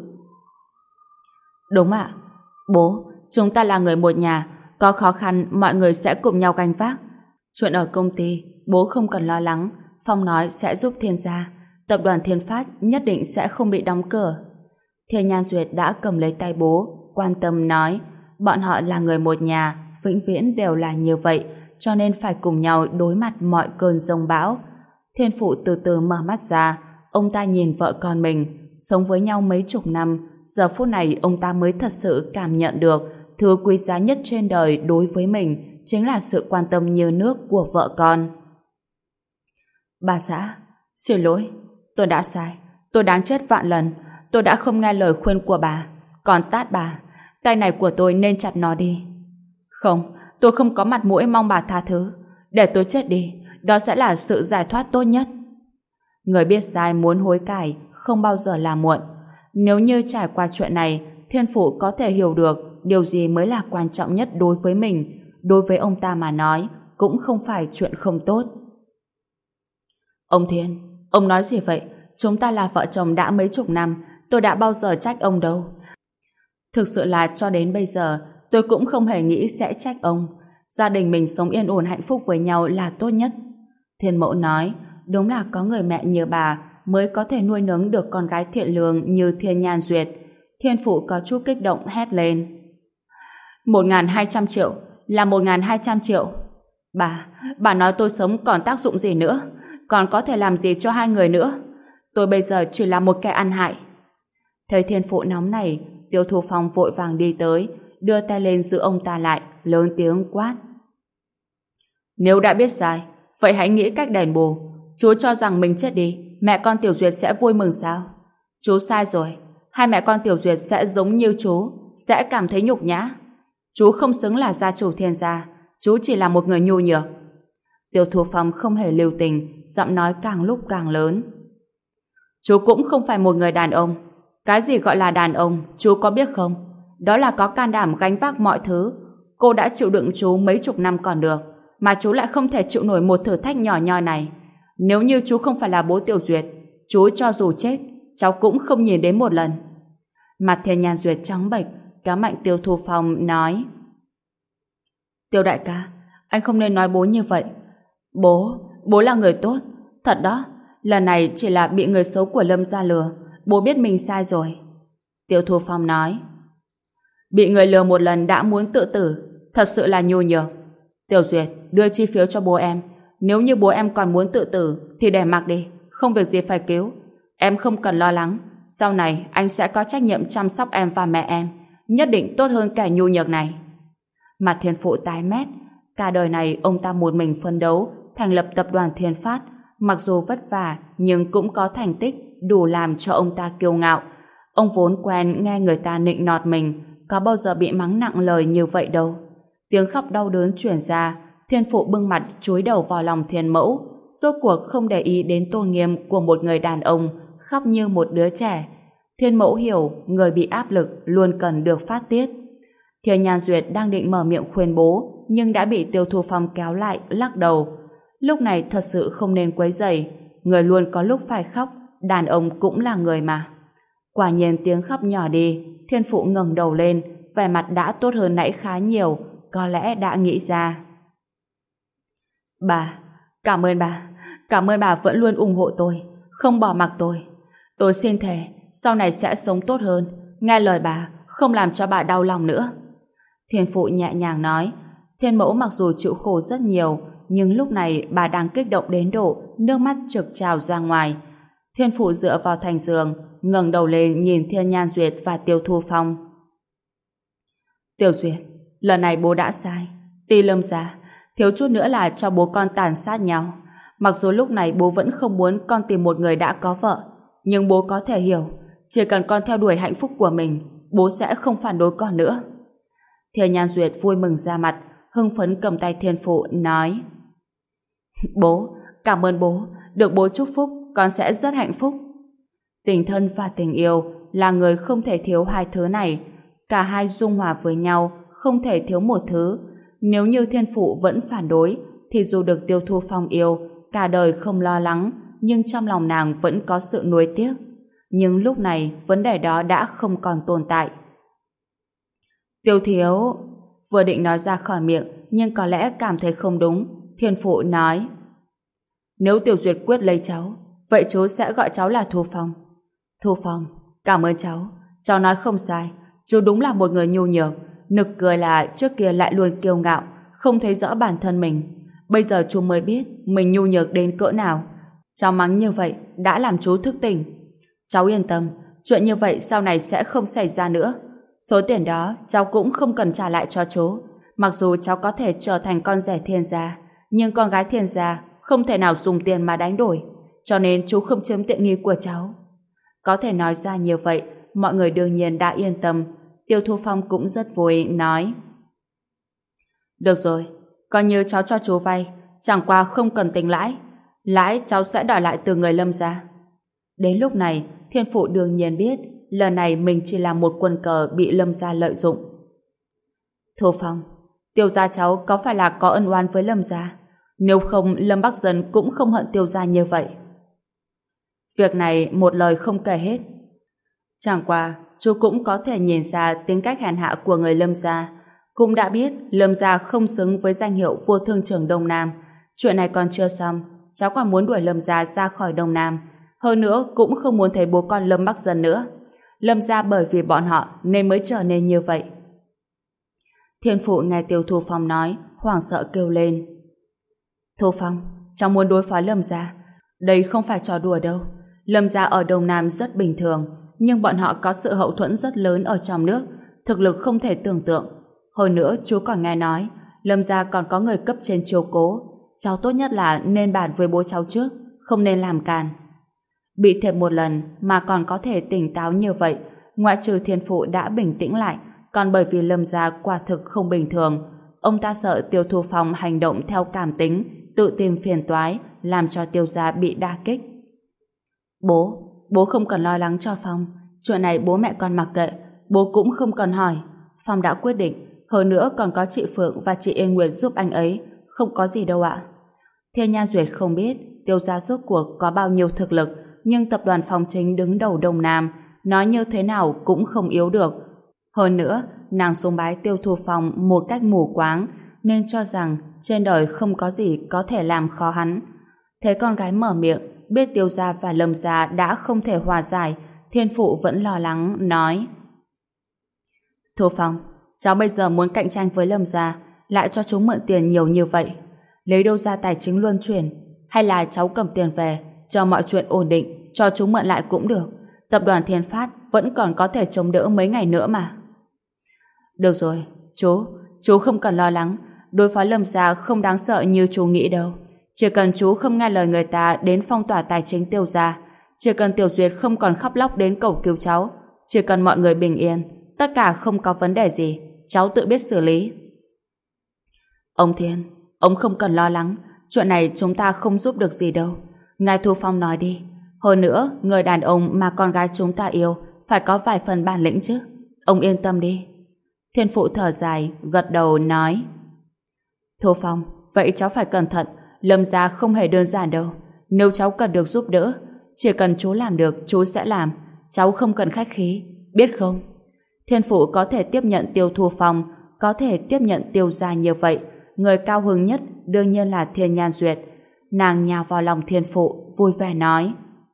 Đúng ạ. Bố, chúng ta là người một nhà, có khó khăn mọi người sẽ cùng nhau gánh vác. Chuyện ở công ty, bố không cần lo lắng, Phong nói sẽ giúp Thiên gia. Tập đoàn Thiên Phát nhất định sẽ không bị đóng cửa. Thiên Nhan Duyệt đã cầm lấy tay bố, quan tâm nói, bọn họ là người một nhà, vĩnh viễn đều là như vậy, cho nên phải cùng nhau đối mặt mọi cơn giông bão. Thiên Phụ từ từ mở mắt ra, ông ta nhìn vợ con mình, sống với nhau mấy chục năm, giờ phút này ông ta mới thật sự cảm nhận được thứ quý giá nhất trên đời đối với mình chính là sự quan tâm như nước của vợ con. Bà xã, xin lỗi, tôi đã sai, tôi đáng chết vạn lần, tôi đã không nghe lời khuyên của bà, còn tát bà, tay này của tôi nên chặt nó đi. Không, tôi không có mặt mũi mong bà tha thứ, để tôi chết đi, đó sẽ là sự giải thoát tốt nhất. Người biết sai muốn hối cải, không bao giờ là muộn. Nếu như trải qua chuyện này, Thiên Phụ có thể hiểu được điều gì mới là quan trọng nhất đối với mình, đối với ông ta mà nói, cũng không phải chuyện không tốt. Ông Thiên, ông nói gì vậy? Chúng ta là vợ chồng đã mấy chục năm, tôi đã bao giờ trách ông đâu. Thực sự là cho đến bây giờ, tôi cũng không hề nghĩ sẽ trách ông. Gia đình mình sống yên ổn hạnh phúc với nhau là tốt nhất. Thiên Mẫu nói, đúng là có người mẹ như bà mới có thể nuôi nấng được con gái thiện lương như Thiên Nhan Duyệt. Thiên Phụ có chút kích động hét lên. 1.200 triệu là 1.200 triệu. Bà nói tôi sống còn tác dụng gì nữa? Còn có thể làm gì cho hai người nữa? Tôi bây giờ chỉ là một kẻ ăn hại. Thấy Thiên Phụ nóng này, Tiêu Thu Phong vội vàng đi tới, đưa tay lên giữ ông ta lại, lớn tiếng quát. Nếu đã biết sai, vậy hãy nghĩ cách đền bù. Chú cho rằng mình chết đi, mẹ con Tiểu Duyệt sẽ vui mừng sao? Chú sai rồi, hai mẹ con Tiểu Duyệt sẽ giống như chú, sẽ cảm thấy nhục nhã. Chú không xứng là gia chủ Thiên gia, chú chỉ là một người nhu nhược. Tiêu Thu Phong không hề lưu tình, giọng nói càng lúc càng lớn. Chú cũng không phải một người đàn ông. Cái gì gọi là đàn ông, chú có biết không? Đó là có can đảm gánh vác mọi thứ. Cô đã chịu đựng chú mấy chục năm còn được, mà chú lại không thể chịu nổi một thử thách nhỏ nhoi này. Nếu như chú không phải là bố Tiểu Duyệt, chú cho dù chết, cháu cũng không nhìn đến một lần. Mặt Thiên Nhan Duyệt trắng bệch, kéo mạnh Tiêu Thu Phong nói. Tiêu đại ca, anh không nên nói bố như vậy. Bố là người tốt. Thật đó, lần này chỉ là bị người xấu của Lâm gia lừa. Bố biết mình sai rồi. Tiêu Thu Phong nói. Bị người lừa một lần đã muốn tự tử, thật sự là nhu nhược. Tiểu Duyệt, đưa chi phiếu cho bố em. Nếu như bố em còn muốn tự tử thì để mặc đi, không việc gì phải cứu. Em không cần lo lắng, sau này anh sẽ có trách nhiệm chăm sóc em và mẹ em, nhất định tốt hơn kẻ nhu nhược này. Mặt Thiên Phụ tái mét, cả đời này ông ta một mình phấn đấu thành lập tập đoàn Thiên Phát, mặc dù vất vả nhưng cũng có thành tích đủ làm cho ông ta kiêu ngạo. Ông vốn quen nghe người ta nịnh nọt mình, có bao giờ bị mắng nặng lời như vậy đâu. Tiếng khóc đau đớn truyền ra, Thiên Phụ bưng mặt chúi đầu vào lòng Thiên Mẫu, rốt cuộc không để ý đến tôn nghiêm của một người đàn ông, khóc như một đứa trẻ. Thiên Mẫu hiểu người bị áp lực luôn cần được phát tiết. Thiên Nhan Duyệt đang định mở miệng khuyên bố, nhưng đã bị Tiêu Thu Phong kéo lại, lắc đầu. Lúc này thật sự không nên quấy rầy, người luôn có lúc phải khóc, đàn ông cũng là người mà. Quả nhiên tiếng khóc nhỏ đi, Thiên Phụ ngẩng đầu lên, vẻ mặt đã tốt hơn nãy khá nhiều, có lẽ đã nghĩ ra. Bà, cảm ơn bà vẫn luôn ủng hộ tôi, không bỏ mặc tôi. Tôi xin thề, sau này sẽ sống tốt hơn, nghe lời bà, không làm cho bà đau lòng nữa. Thiên Phụ nhẹ nhàng nói. Thiên Mẫu mặc dù chịu khổ rất nhiều, nhưng lúc này bà đang kích động đến độ nước mắt trực trào ra ngoài. Thiên Phụ dựa vào thành giường, ngẩng đầu lên nhìn Thiên Nhan Duyệt và Tiêu Thu Phong. Tiểu Duyệt, lần này bố đã sai. Ti Lâm gia, thiếu chút nữa là cho bố con tàn sát nhau. Mặc dù lúc này bố vẫn không muốn con tìm một người đã có vợ, nhưng bố có thể hiểu, chỉ cần con theo đuổi hạnh phúc của mình, bố sẽ không phản đối con nữa. Thiên Nhan Duyệt vui mừng ra mặt, hưng phấn cầm tay Thiên Phụ nói: Bố, cảm ơn bố, được bố chúc phúc, con sẽ rất hạnh phúc. Tình thân và tình yêu là người không thể thiếu hai thứ này, cả hai dung hòa với nhau, không thể thiếu một thứ. Nếu như Thiên Phụ vẫn phản đối, thì dù được Tiêu Thu Phong yêu, cả đời không lo lắng, nhưng trong lòng nàng vẫn có sự nuối tiếc. Nhưng lúc này, vấn đề đó đã không còn tồn tại. Tiêu Thiếu vừa định nói ra khỏi miệng, nhưng có lẽ cảm thấy không đúng. Thiên Phụ nói: Nếu Tiểu Duyệt quyết lấy cháu, vậy chú sẽ gọi cháu là Thu Phong. Thu Phong, cảm ơn cháu nói không sai, chú đúng là một người nhu nhược. Nực cười là trước kia lại luôn kiêu ngạo, không thấy rõ bản thân mình. Bây giờ chú mới biết mình nhu nhược đến cỡ nào. Cháu mắng như vậy đã làm chú thức tỉnh. Cháu yên tâm, chuyện như vậy sau này sẽ không xảy ra nữa. Số tiền đó cháu cũng không cần trả lại cho chú. Mặc dù cháu có thể trở thành con rể Thiên gia, nhưng con gái Thiên gia không thể nào dùng tiền mà đánh đổi, cho nên chú không chiếm tiện nghi của cháu. Có thể nói ra như vậy, mọi người đương nhiên đã yên tâm. Tiêu Thu Phong cũng rất vui, nói: Được rồi, coi như cháu cho chú vay, chẳng qua không cần tính lãi. Lãi cháu sẽ đòi lại từ người Lâm gia. Đến lúc này, Thiên Phụ đương nhiên biết lần này mình chỉ là một quân cờ bị Lâm gia lợi dụng. Thu Phong, Tiêu gia cháu có phải là có ân oán với Lâm gia? Nếu không, Lâm Bắc Dân cũng không hận Tiêu gia như vậy. Việc này một lời không kể hết. Chẳng qua, chú cũng có thể nhìn ra tính cách hèn hạ của người Lâm gia, cũng đã biết Lâm gia không xứng với danh hiệu vua thương trưởng Đông Nam. Chuyện này còn chưa xong, cháu còn muốn đuổi Lâm gia ra khỏi Đông Nam. Hơn nữa cũng không muốn thấy bố con Lâm Bắc Dân nữa. Lâm gia bởi vì bọn họ nên mới trở nên như vậy. Thiên Phụ nghe Tiêu Thu Phong nói, hoảng sợ kêu lên: Thu Phong, cháu muốn đối phó Lâm gia. Đây không phải trò đùa đâu. Lâm gia ở Đông Nam rất bình thường, nhưng bọn họ có sự hậu thuẫn rất lớn ở trong nước, thực lực không thể tưởng tượng. Hơn nữa, chú còn nghe nói Lâm gia còn có người cấp trên chiếu cố. Cháu tốt nhất là nên bàn với bố cháu trước, không nên làm càn. Bị thiệt một lần mà còn có thể tỉnh táo như vậy, ngoại trừ Thiên Phụ đã bình tĩnh lại, còn bởi vì Lâm gia quả thực không bình thường. Ông ta sợ Tiêu Thu Phong hành động theo cảm tính, tự tìm phiền toái, làm cho Tiêu gia bị đả kích. Bố không cần lo lắng cho Phong. Chuyện này bố mẹ con mặc kệ, bố cũng không cần hỏi. Phong đã quyết định, hơn nữa còn có chị Phượng và chị Yên Nguyệt giúp anh ấy, không có gì đâu ạ. Thiên Nhan Duyệt không biết Tiêu gia rốt cuộc có bao nhiêu thực lực, nhưng tập đoàn Phong Chính đứng đầu Đông Nam, nói như thế nào cũng không yếu được. Hơn nữa, nàng sùng bái Tiêu Thu Phong một cách mù quáng, nên cho rằng trên đời không có gì có thể làm khó hắn. Thấy con gái mở miệng, biết Tiêu gia và Lâm gia đã không thể hòa giải, Thiên Phụ vẫn lo lắng, nói: Thu Phong, cháu bây giờ muốn cạnh tranh với Lâm gia, lại cho chúng mượn tiền nhiều như vậy. Lấy đâu ra tài chính luân chuyển? Hay là cháu cầm tiền về, cho mọi chuyện ổn định, cho chúng mượn lại cũng được. Tập đoàn Thiên Phát vẫn còn có thể chống đỡ mấy ngày nữa mà. Được rồi, chú không cần lo lắng. Đối phó Lâm gia không đáng sợ như chú nghĩ đâu. Chỉ cần chú không nghe lời người ta đến phong tỏa tài chính Tiêu gia, chỉ cần Tiểu Duyệt không còn khóc lóc đến cầu cứu cháu, chỉ cần mọi người bình yên, tất cả không có vấn đề gì, cháu tự biết xử lý. Ông Thiên, ông không cần lo lắng, chuyện này chúng ta không giúp được gì đâu. Ngài Thu Phong nói đi. Hơn nữa, người đàn ông mà con gái chúng ta yêu phải có vài phần bản lĩnh chứ. Ông yên tâm đi. Thiên Phụ thở dài, gật đầu nói: Thu Phong, vậy cháu phải cẩn thận, Lâm gia không hề đơn giản đâu. Nếu cháu cần được giúp đỡ, chỉ cần chú làm được, chú sẽ làm. Cháu không cần khách khí, biết không? Thiên Phụ có thể tiếp nhận Tiêu Thu Phong, có thể tiếp nhận Tiêu gia như vậy. Người cao hứng nhất đương nhiên là Thiên Nhan Duyệt. Nàng nhào vào lòng Thiên Phụ, vui vẻ nói: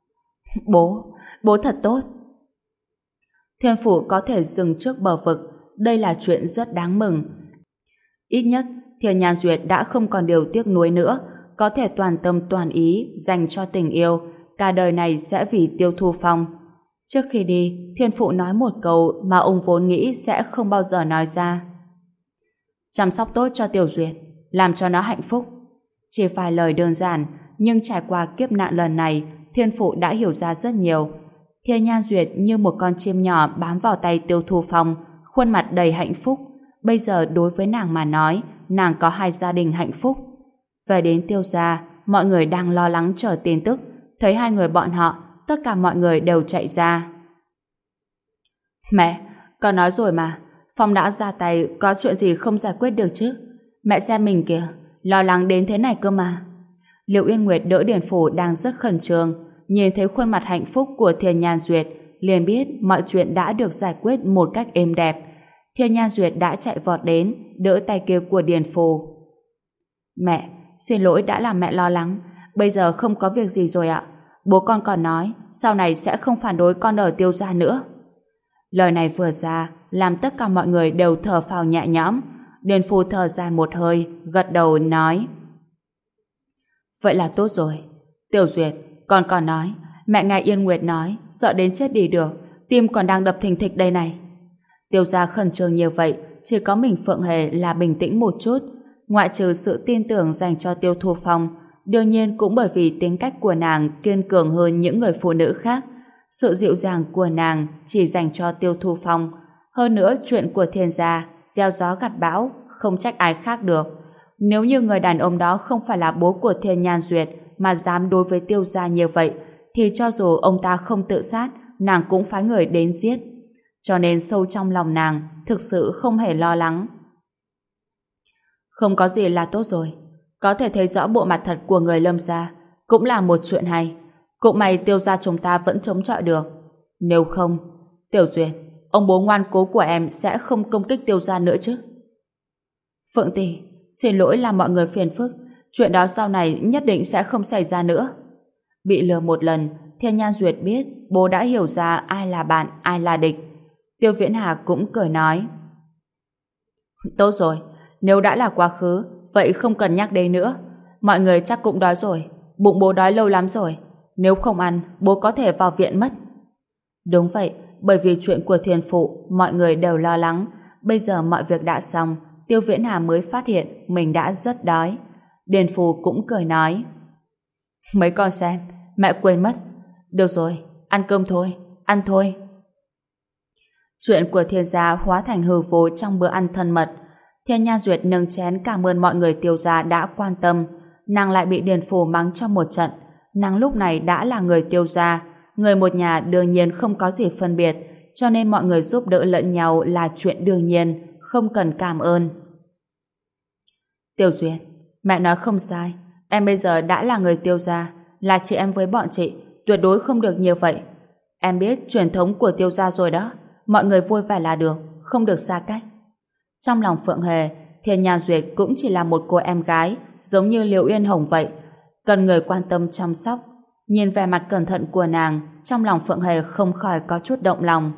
Bố thật tốt. Thiên Phụ có thể dừng trước bờ vực, đây là chuyện rất đáng mừng. Ít nhất, Thiên Nhan Duyệt đã không còn điều tiếc nuối nữa, có thể toàn tâm toàn ý dành cho tình yêu, cả đời này sẽ vì Tiêu Thu Phong. Trước khi đi, Thiên Phụ nói một câu mà ông vốn nghĩ sẽ không bao giờ nói ra: chăm sóc tốt cho Tiểu Duyệt, làm cho nó hạnh phúc. Chỉ phải lời đơn giản, nhưng trải qua kiếp nạn lần này, Thiên Phụ đã hiểu ra rất nhiều. Thiên Nhan Duyệt như một con chim nhỏ bám vào tay Tiêu Thu Phong, khuôn mặt đầy hạnh phúc. Bây giờ đối với nàng mà nói, nàng có hai gia đình hạnh phúc. Về đến Tiêu gia, mọi người đang lo lắng chờ tin tức. Thấy hai người bọn họ, tất cả mọi người đều chạy ra. Mẹ, con nói rồi mà, Phong đã ra tay, có chuyện gì không giải quyết được chứ? Mẹ xem mình kìa, lo lắng đến thế này cơ mà. Liệu Yên Nguyệt đỡ Điền Phủ đang rất khẩn trương, nhìn thấy khuôn mặt hạnh phúc của Thiên Nhan Duyệt, liền biết mọi chuyện đã được giải quyết một cách êm đẹp. Thiên Nhan Duyệt đã chạy vọt đến, đỡ tay kia của Điền Phủ. Mẹ, xin lỗi đã làm mẹ lo lắng, bây giờ không có việc gì rồi ạ. Bố con còn nói, sau này sẽ không phản đối con ở Tiêu gia nữa. Lời này vừa ra, làm tất cả mọi người đều thở phào nhẹ nhõm. Điền Phủ thở dài một hơi, gật đầu nói: vậy là tốt rồi. Tiểu Duyệt, con còn nói, mẹ nghe Yên Nguyệt nói, sợ đến chết đi được, tim còn đang đập thình thịch đây này. Tiêu gia khẩn trương như vậy, chỉ có mình Phượng Hề là bình tĩnh một chút, ngoại trừ sự tin tưởng dành cho Tiêu Thu Phong, đương nhiên cũng bởi vì tính cách của nàng kiên cường hơn những người phụ nữ khác. Sự dịu dàng của nàng chỉ dành cho Tiêu Thu Phong. Hơn nữa chuyện của Thiên gia, gieo gió gặt bão, không trách ai khác được. Nếu như người đàn ông đó không phải là bố của Thiên Nhan Duyệt mà dám đối với Tiêu gia như vậy, thì cho dù ông ta không tự sát, nàng cũng phái người đến giết. Cho nên sâu trong lòng nàng thực sự không hề lo lắng. Không có gì là tốt rồi. Có thể thấy rõ bộ mặt thật của người Lâm gia cũng là một chuyện hay. Cũng may Tiêu gia chúng ta vẫn chống chọi được. Nếu không, Tiểu Duyệt, ông bố ngoan cố của em sẽ không công kích Tiêu gia nữa chứ. Phượng tỷ, xin lỗi làm mọi người phiền phức. Chuyện đó sau này nhất định sẽ không xảy ra nữa. Bị lừa một lần, Thiên Nhan Duyệt biết bố đã hiểu ra ai là bạn, ai là địch. Tiêu Viễn Hà cũng cười nói: tốt rồi, nếu đã là quá khứ, vậy không cần nhắc đến nữa. Mọi người chắc cũng đói rồi, bụng bố đói lâu lắm rồi. Nếu không ăn, bố có thể vào viện mất. Đúng vậy, bởi vì chuyện của Thiên Phụ, mọi người đều lo lắng. Bây giờ mọi việc đã xong, Tiêu Viễn Hà mới phát hiện mình đã rất đói. Điền Phù cũng cười nói: mấy con xem, mẹ quên mất. Được rồi, ăn cơm thôi, ăn thôi. Chuyện của Thiên gia hóa thành hư vô trong bữa ăn thân mật. Thiên Nhan Duyệt nâng chén cảm ơn mọi người Tiêu gia đã quan tâm. Nàng lại bị Điền Phù mắng cho một trận. Nàng lúc này đã là người Tiêu gia, người một nhà đương nhiên không có gì phân biệt, cho nên mọi người giúp đỡ lẫn nhau là chuyện đương nhiên, không cần cảm ơn. Tiểu Duyệt, mẹ nói không sai, em bây giờ đã là người Tiêu gia, là chị em với bọn chị, tuyệt đối không được như vậy. Em biết truyền thống của Tiêu gia rồi đó, mọi người vui vẻ là được, không được xa cách. Trong lòng Phượng Hề, Thiên Nhan Duyệt cũng chỉ là một cô em gái, giống như Liễu Yên Hồng vậy, cần người quan tâm chăm sóc. Nhìn vẻ mặt cẩn thận của nàng, trong lòng Phượng Hề không khỏi có chút động lòng.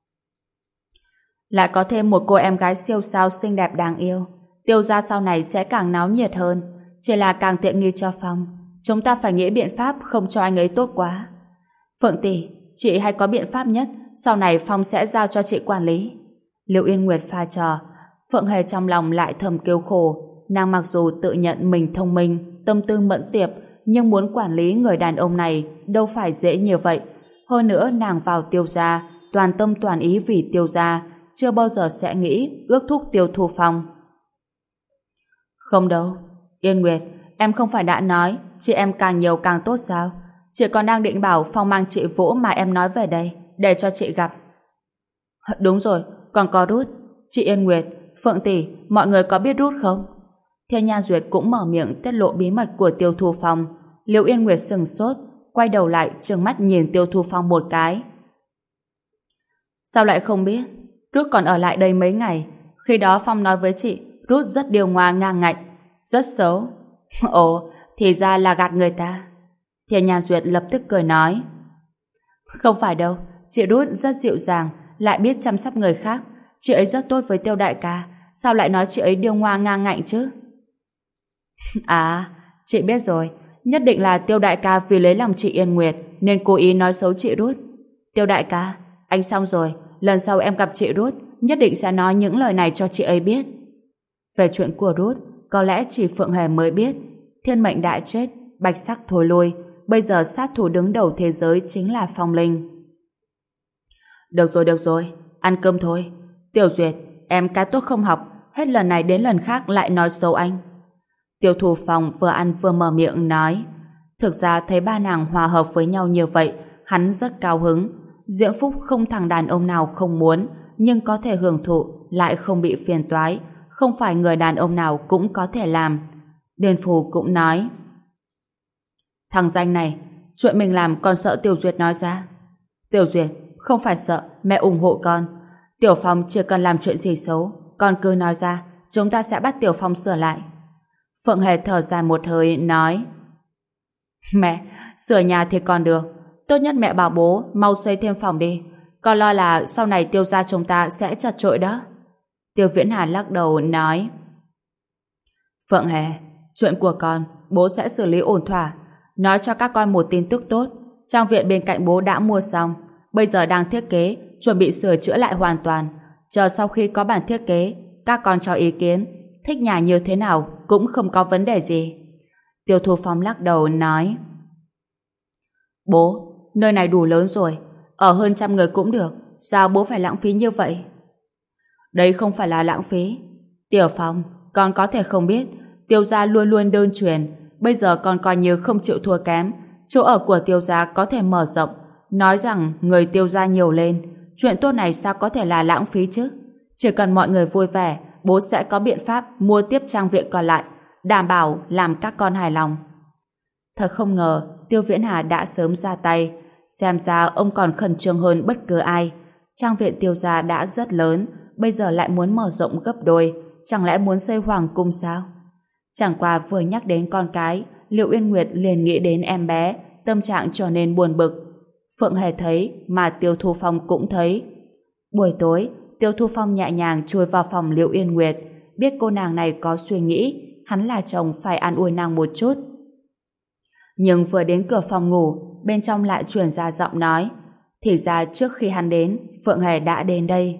Lại có thêm một cô em gái siêu sao xinh đẹp đáng yêu, Tiêu gia sau này sẽ càng náo nhiệt hơn, chỉ là càng tiện nghi cho Phong. Chúng ta phải nghĩ biện pháp không cho anh ấy tốt quá. Phượng tỷ, chị hay có biện pháp nhất, sau này Phong sẽ giao cho chị quản lý. Liễu Yên Nguyệt pha trò. Phượng Hề trong lòng lại thầm kêu khổ. Nàng mặc dù tự nhận mình thông minh, tâm tư mẫn tiệp, nhưng muốn quản lý người đàn ông này đâu phải dễ như vậy. Hơn nữa nàng vào Tiêu gia, toàn tâm toàn ý vì Tiêu gia, chưa bao giờ sẽ nghĩ ước thúc Tiêu Thu Phong. Không đâu, Yên Nguyệt, em không phải đã nói chị em càng nhiều càng tốt sao? Chị còn đang định bảo Phong mang chị Vũ mà em nói về đây, để cho chị gặp. Đúng rồi, còn có Rút. Chị Yên Nguyệt, Phượng tỷ, mọi người có biết Rút không? Thiên Nha Duyệt cũng mở miệng tiết lộ bí mật của Tiêu Thu Phong. Liễu Yên Nguyệt sừng sốt, quay đầu lại trừng mắt nhìn Tiêu Thu Phong một cái. Sao lại không biết? Rút còn ở lại đây mấy ngày. Khi đó Phong nói với chị, Rút rất điều ngoa ngang ngạnh, rất xấu. Ồ, thì ra là gạt người ta. Thiên Nha Duyệt lập tức cười nói. Không phải đâu, chị Rút rất dịu dàng, lại biết chăm sóc người khác. Chị ấy rất tốt với Tiêu đại ca, sao lại nói chị ấy điêu ngoa ngang ngạnh chứ? À, chị biết rồi, nhất định là Tiêu đại ca vì lấy lòng chị Yên Nguyệt nên cố ý nói xấu chị Rút. Tiêu đại ca, anh xong rồi, lần sau em gặp chị Rút nhất định sẽ nói những lời này cho chị ấy biết. Về chuyện của Rút, có lẽ chỉ Phượng Hề mới biết. Thiên mệnh đã chết, bạch sắc thôi lui, bây giờ sát thủ đứng đầu thế giới chính là Phong Linh. Được rồi, ăn cơm thôi. Tiểu Duyệt, em cái tốt không học, hết lần này đến lần khác lại nói xấu anh. Tiêu Thu Phong vừa ăn vừa mở miệng nói. Thực ra thấy ba nàng hòa hợp với nhau như vậy, hắn rất cao hứng. Diễm Phúc không thằng đàn ông nào không muốn, nhưng có thể hưởng thụ, lại không bị phiền toái. Không phải người đàn ông nào cũng có thể làm. Đền Phù cũng nói. Thằng danh này, chuyện mình làm còn sợ Tiểu Duyệt nói ra. Tiểu Duyệt, không phải sợ, mẹ ủng hộ con. Tiểu Phong chưa cần làm chuyện gì xấu, con cứ nói ra, chúng ta sẽ bắt Tiểu Phong sửa lại. Phượng Hề thở dài một hơi, nói. Mẹ, sửa nhà thì còn được. Tốt nhất mẹ bảo bố mau xây thêm phòng đi. Con lo là sau này Tiêu gia chúng ta sẽ chật chội đó. Tiêu Viễn Hà lắc đầu, nói. Phượng Hề, chuyện của con, bố sẽ xử lý ổn thỏa. Nói cho các con một tin tức tốt. Trang viện bên cạnh bố đã mua xong. Bây giờ đang thiết kế, chuẩn bị sửa chữa lại hoàn toàn. Chờ sau khi có bản thiết kế, các con cho ý kiến. Thích nhà như thế nào cũng không có vấn đề gì. Tiêu Thu Phong lắc đầu, nói. Bố, nơi này đủ lớn rồi. Ở hơn 100 người cũng được. Sao bố phải lãng phí như vậy? Đây không phải là lãng phí. Tiểu Phong, con có thể không biết, Tiêu gia luôn luôn đơn truyền. Bây giờ con coi như không chịu thua kém. Chỗ ở của Tiêu gia có thể mở rộng. Nói rằng người Tiêu gia nhiều lên. Chuyện tốt này sao có thể là lãng phí chứ? Chỉ cần mọi người vui vẻ, bố sẽ có biện pháp mua tiếp trang viện còn lại, đảm bảo làm các con hài lòng. Thật không ngờ, Tiêu Viễn Hà đã sớm ra tay. Xem ra ông còn khẩn trương hơn bất cứ ai. Trang viện Tiêu gia đã rất lớn, bây giờ lại muốn mở rộng gấp đôi. Chẳng lẽ muốn xây hoàng cung sao? Chẳng qua vừa nhắc đến con cái, Liễu Yên Nguyệt liền nghĩ đến em bé, tâm trạng trở nên buồn bực. Phượng Hề thấy, mà Tiêu Thu Phong cũng thấy. Buổi tối, Tiêu Thu Phong nhẹ nhàng chui vào phòng Liễu Yên Nguyệt, biết cô nàng này có suy nghĩ, hắn là chồng phải an ủi nàng một chút. Nhưng vừa đến cửa phòng ngủ, bên trong lại truyền ra giọng nói. Thì ra trước khi hắn đến, Phượng Hề đã đến đây.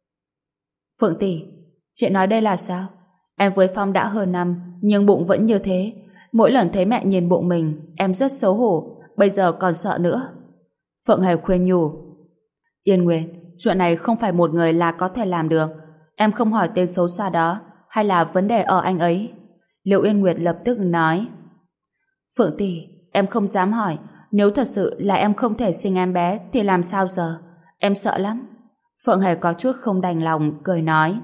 Phượng tỷ, chị nói đây là sao? Em với Phong đã hơn năm, nhưng bụng vẫn như thế. Mỗi lần thấy mẹ nhìn bụng mình, em rất xấu hổ, bây giờ còn sợ nữa. Phượng Hề khuyên nhủ. Yên Nguyệt, chuyện này không phải một người là có thể làm được. Em không hỏi tên xấu xa đó, hay là vấn đề ở anh ấy? Liễu Yên Nguyệt lập tức nói. Phượng tỷ, em không dám hỏi. Nếu thật sự là em không thể sinh em bé thì làm sao giờ? Em sợ lắm. Phượng Hề có chút không đành lòng, cười nói.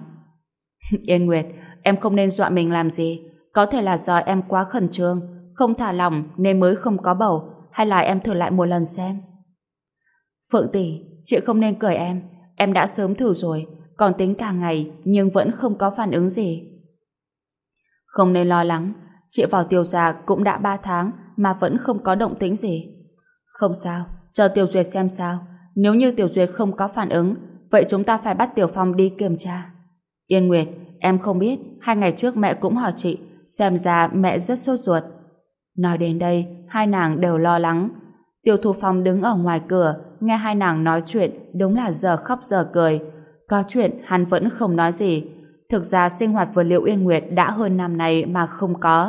Yên Nguyệt, em không nên dọa mình làm gì. Có thể là do em quá khẩn trương, không thả lỏng nên mới không có bầu, hay là em thử lại một lần xem. Phượng tỷ, chị không nên cười em đã sớm thử rồi, còn tính cả ngày nhưng vẫn không có phản ứng gì. Không nên lo lắng, chị vào Tiêu gia cũng đã 3 tháng mà vẫn không có động tĩnh gì. Không sao, chờ Tiểu Duyệt xem sao. Nếu như Tiểu Duyệt không có phản ứng, vậy chúng ta phải bắt Tiểu Phong đi kiểm tra. Yên Nguyệt, em không biết, 2 ngày trước mẹ cũng hỏi chị, xem ra mẹ rất sốt ruột. Nói đến đây, hai nàng đều lo lắng. Tiêu Thu Phong đứng ở ngoài cửa, nghe hai nàng nói chuyện, đúng là giờ khóc giờ cười. Có chuyện hắn vẫn không nói gì. Thực ra sinh hoạt với Liễu Yên Nguyệt đã hơn năm nay mà không có.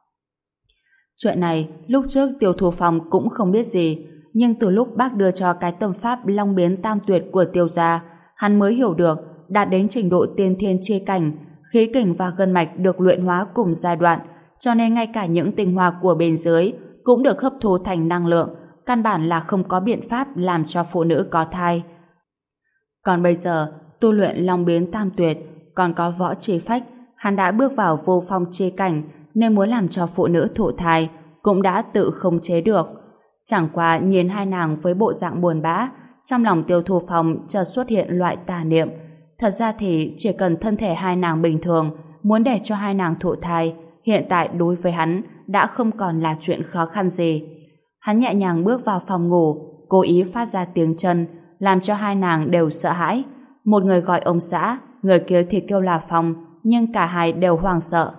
Chuyện này, lúc trước Tiêu Thu Phong cũng không biết gì, nhưng từ lúc bác đưa cho cái tâm pháp Long Biến Tam Tuyệt của Tiêu gia, hắn mới hiểu được, đạt đến trình độ tiên thiên chi cảnh, khí kình và gân mạch được luyện hóa cùng giai đoạn, cho nên ngay cả những tinh hoa của bên dưới cũng được hấp thu thành năng lượng, căn bản là không có biện pháp làm cho phụ nữ có thai. Còn bây giờ, tu luyện long biến tam tuyệt, còn có võ chi phách, hắn đã bước vào vô phong chi cảnh, nên muốn làm cho phụ nữ thụ thai cũng đã tự khống chế được. Chẳng qua nhìn hai nàng với bộ dạng buồn bã, trong lòng Tiêu Thu Phong chợt xuất hiện loại tà niệm. Thật ra thì chỉ cần thân thể hai nàng bình thường, muốn để cho hai nàng thụ thai, hiện tại đối với hắn đã không còn là chuyện khó khăn gì. Hắn nhẹ nhàng bước vào phòng ngủ, cố ý phát ra tiếng chân, làm cho hai nàng đều sợ hãi. Một người gọi ông xã, người kia thì kêu là Phong, nhưng cả hai đều hoảng sợ.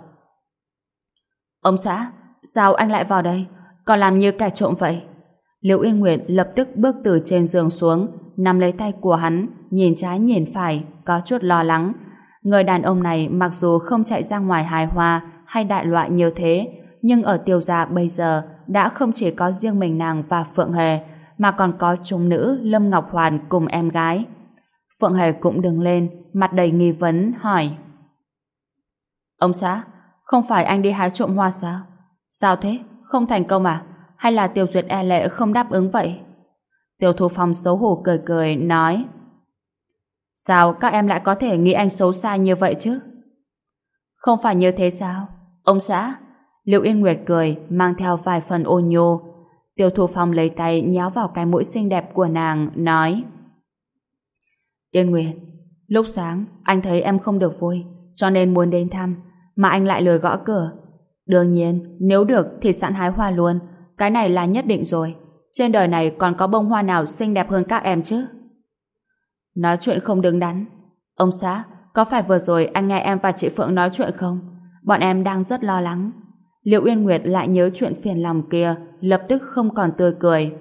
Ông xã, sao anh lại vào đây? Còn làm như kẻ trộm vậy? Liễu Yên Nguyệt lập tức bước từ trên giường xuống, nắm lấy tay của hắn, nhìn trái nhìn phải, có chút lo lắng. Người đàn ông này mặc dù không chạy ra ngoài hài hòa hay đại loại như thế, nhưng ở Tiêu gia bây giờ đã không chỉ có riêng mình nàng và Phượng Hề, mà còn có chúng nữ Lâm Ngọc Hoàn cùng em gái. Phượng Hề cũng đứng lên, mặt đầy nghi vấn, hỏi: Ông xã, không phải anh đi hái trộm hoa sao? Sao thế? Không thành công à? Hay là Tiêu Duyệt e lệ không đáp ứng vậy? Tiêu Thu Phong xấu hổ cười cười, nói: Sao các em lại có thể nghĩ anh xấu xa như vậy chứ? Không phải như thế sao? Ông xã. Liễu Yên Nguyệt cười, mang theo vài phần ôn nhu. Tiêu Thu Phong lấy tay nhéo vào cái mũi xinh đẹp của nàng, nói: Yên Nguyệt, lúc sáng anh thấy em không được vui, cho nên muốn đến thăm, mà anh lại lười gõ cửa. Đương nhiên, nếu được thì sẵn hái hoa luôn, cái này là nhất định rồi. Trên đời này còn có bông hoa nào xinh đẹp hơn các em chứ? Nói chuyện không đứng đắn. Ông xã, có phải vừa rồi anh nghe em và chị Phượng nói chuyện không? Bọn em đang rất lo lắng. Liễu Yên Nguyệt lại nhớ chuyện phiền lòng kia, lập tức không còn tươi cười.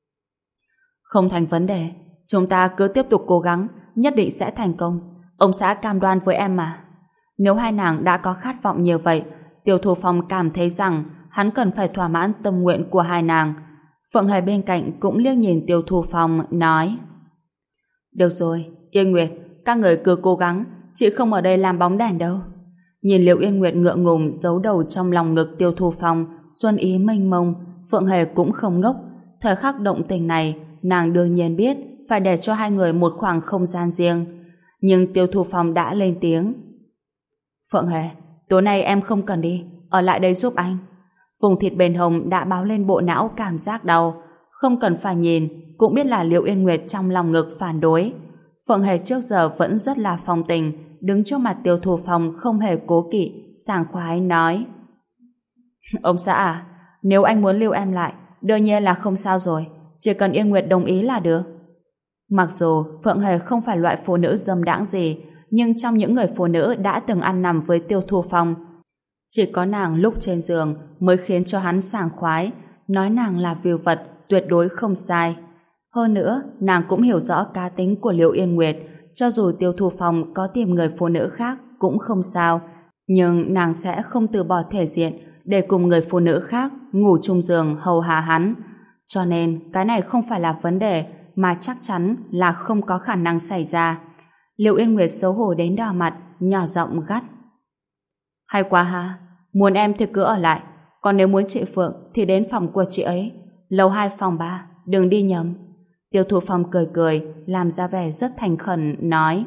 Không thành vấn đề, chúng ta cứ tiếp tục cố gắng, nhất định sẽ thành công. Ông xã cam đoan với em mà. Nếu hai nàng đã có khát vọng như vậy, Tiêu Thu Phong cảm thấy rằng hắn cần phải thỏa mãn tâm nguyện của hai nàng. Phượng Hề bên cạnh cũng liếc nhìn Tiêu Thu Phong, nói: Được rồi, Yên Nguyệt, các người cứ cố gắng, chị không ở đây làm bóng đèn đâu. Nhìn Liễu Yên Nguyệt ngượng ngùng giấu đầu trong lòng ngực Tiêu Thu Phong, xuân ý mênh mông, Phượng Hề cũng không ngốc. Thời khắc động tình này, nàng đương nhiên biết phải để cho hai người một khoảng không gian riêng. Nhưng Tiêu Thu Phong đã lên tiếng: Phượng Hề, tối nay em không cần đi, ở lại đây giúp anh. Vùng thịt bên hông đã báo lên bộ não cảm giác đau, không cần phải nhìn cũng biết là Liễu Yên Nguyệt trong lòng ngực phản đối. Phượng Hề trước giờ vẫn rất là phong tình, đứng trước mặt Tiêu Thu Phong không hề cố kỵ, sảng khoái nói: Ông xã à, nếu anh muốn lưu em lại, đương nhiên là không sao rồi, chỉ cần Yên Nguyệt đồng ý là được. Mặc dù Phượng Hề không phải loại phụ nữ dâm đãng gì, nhưng trong những người phụ nữ đã từng ăn nằm với Tiêu Thu Phong, chỉ có nàng lúc trên giường mới khiến cho hắn sảng khoái, nói nàng là vưu vật tuyệt đối không sai. Hơn nữa, nàng cũng hiểu rõ cá tính của Liễu Yên Nguyệt, cho dù Tiêu Thu Phong có tìm người phụ nữ khác cũng không sao, nhưng nàng sẽ không từ bỏ thể diện để cùng người phụ nữ khác ngủ chung giường hầu hạ hắn. Cho nên, cái này không phải là vấn đề, mà chắc chắn là không có khả năng xảy ra. Liễu Yên Nguyệt xấu hổ đến đỏ mặt, nhỏ giọng gắt: Hay quá ha, muốn em thì cứ ở lại, còn nếu muốn chị Phượng thì đến phòng của chị ấy, lầu 2 phòng 3, đừng đi nhầm. Tiêu Thu Phong cười cười, làm ra vẻ rất thành khẩn, nói: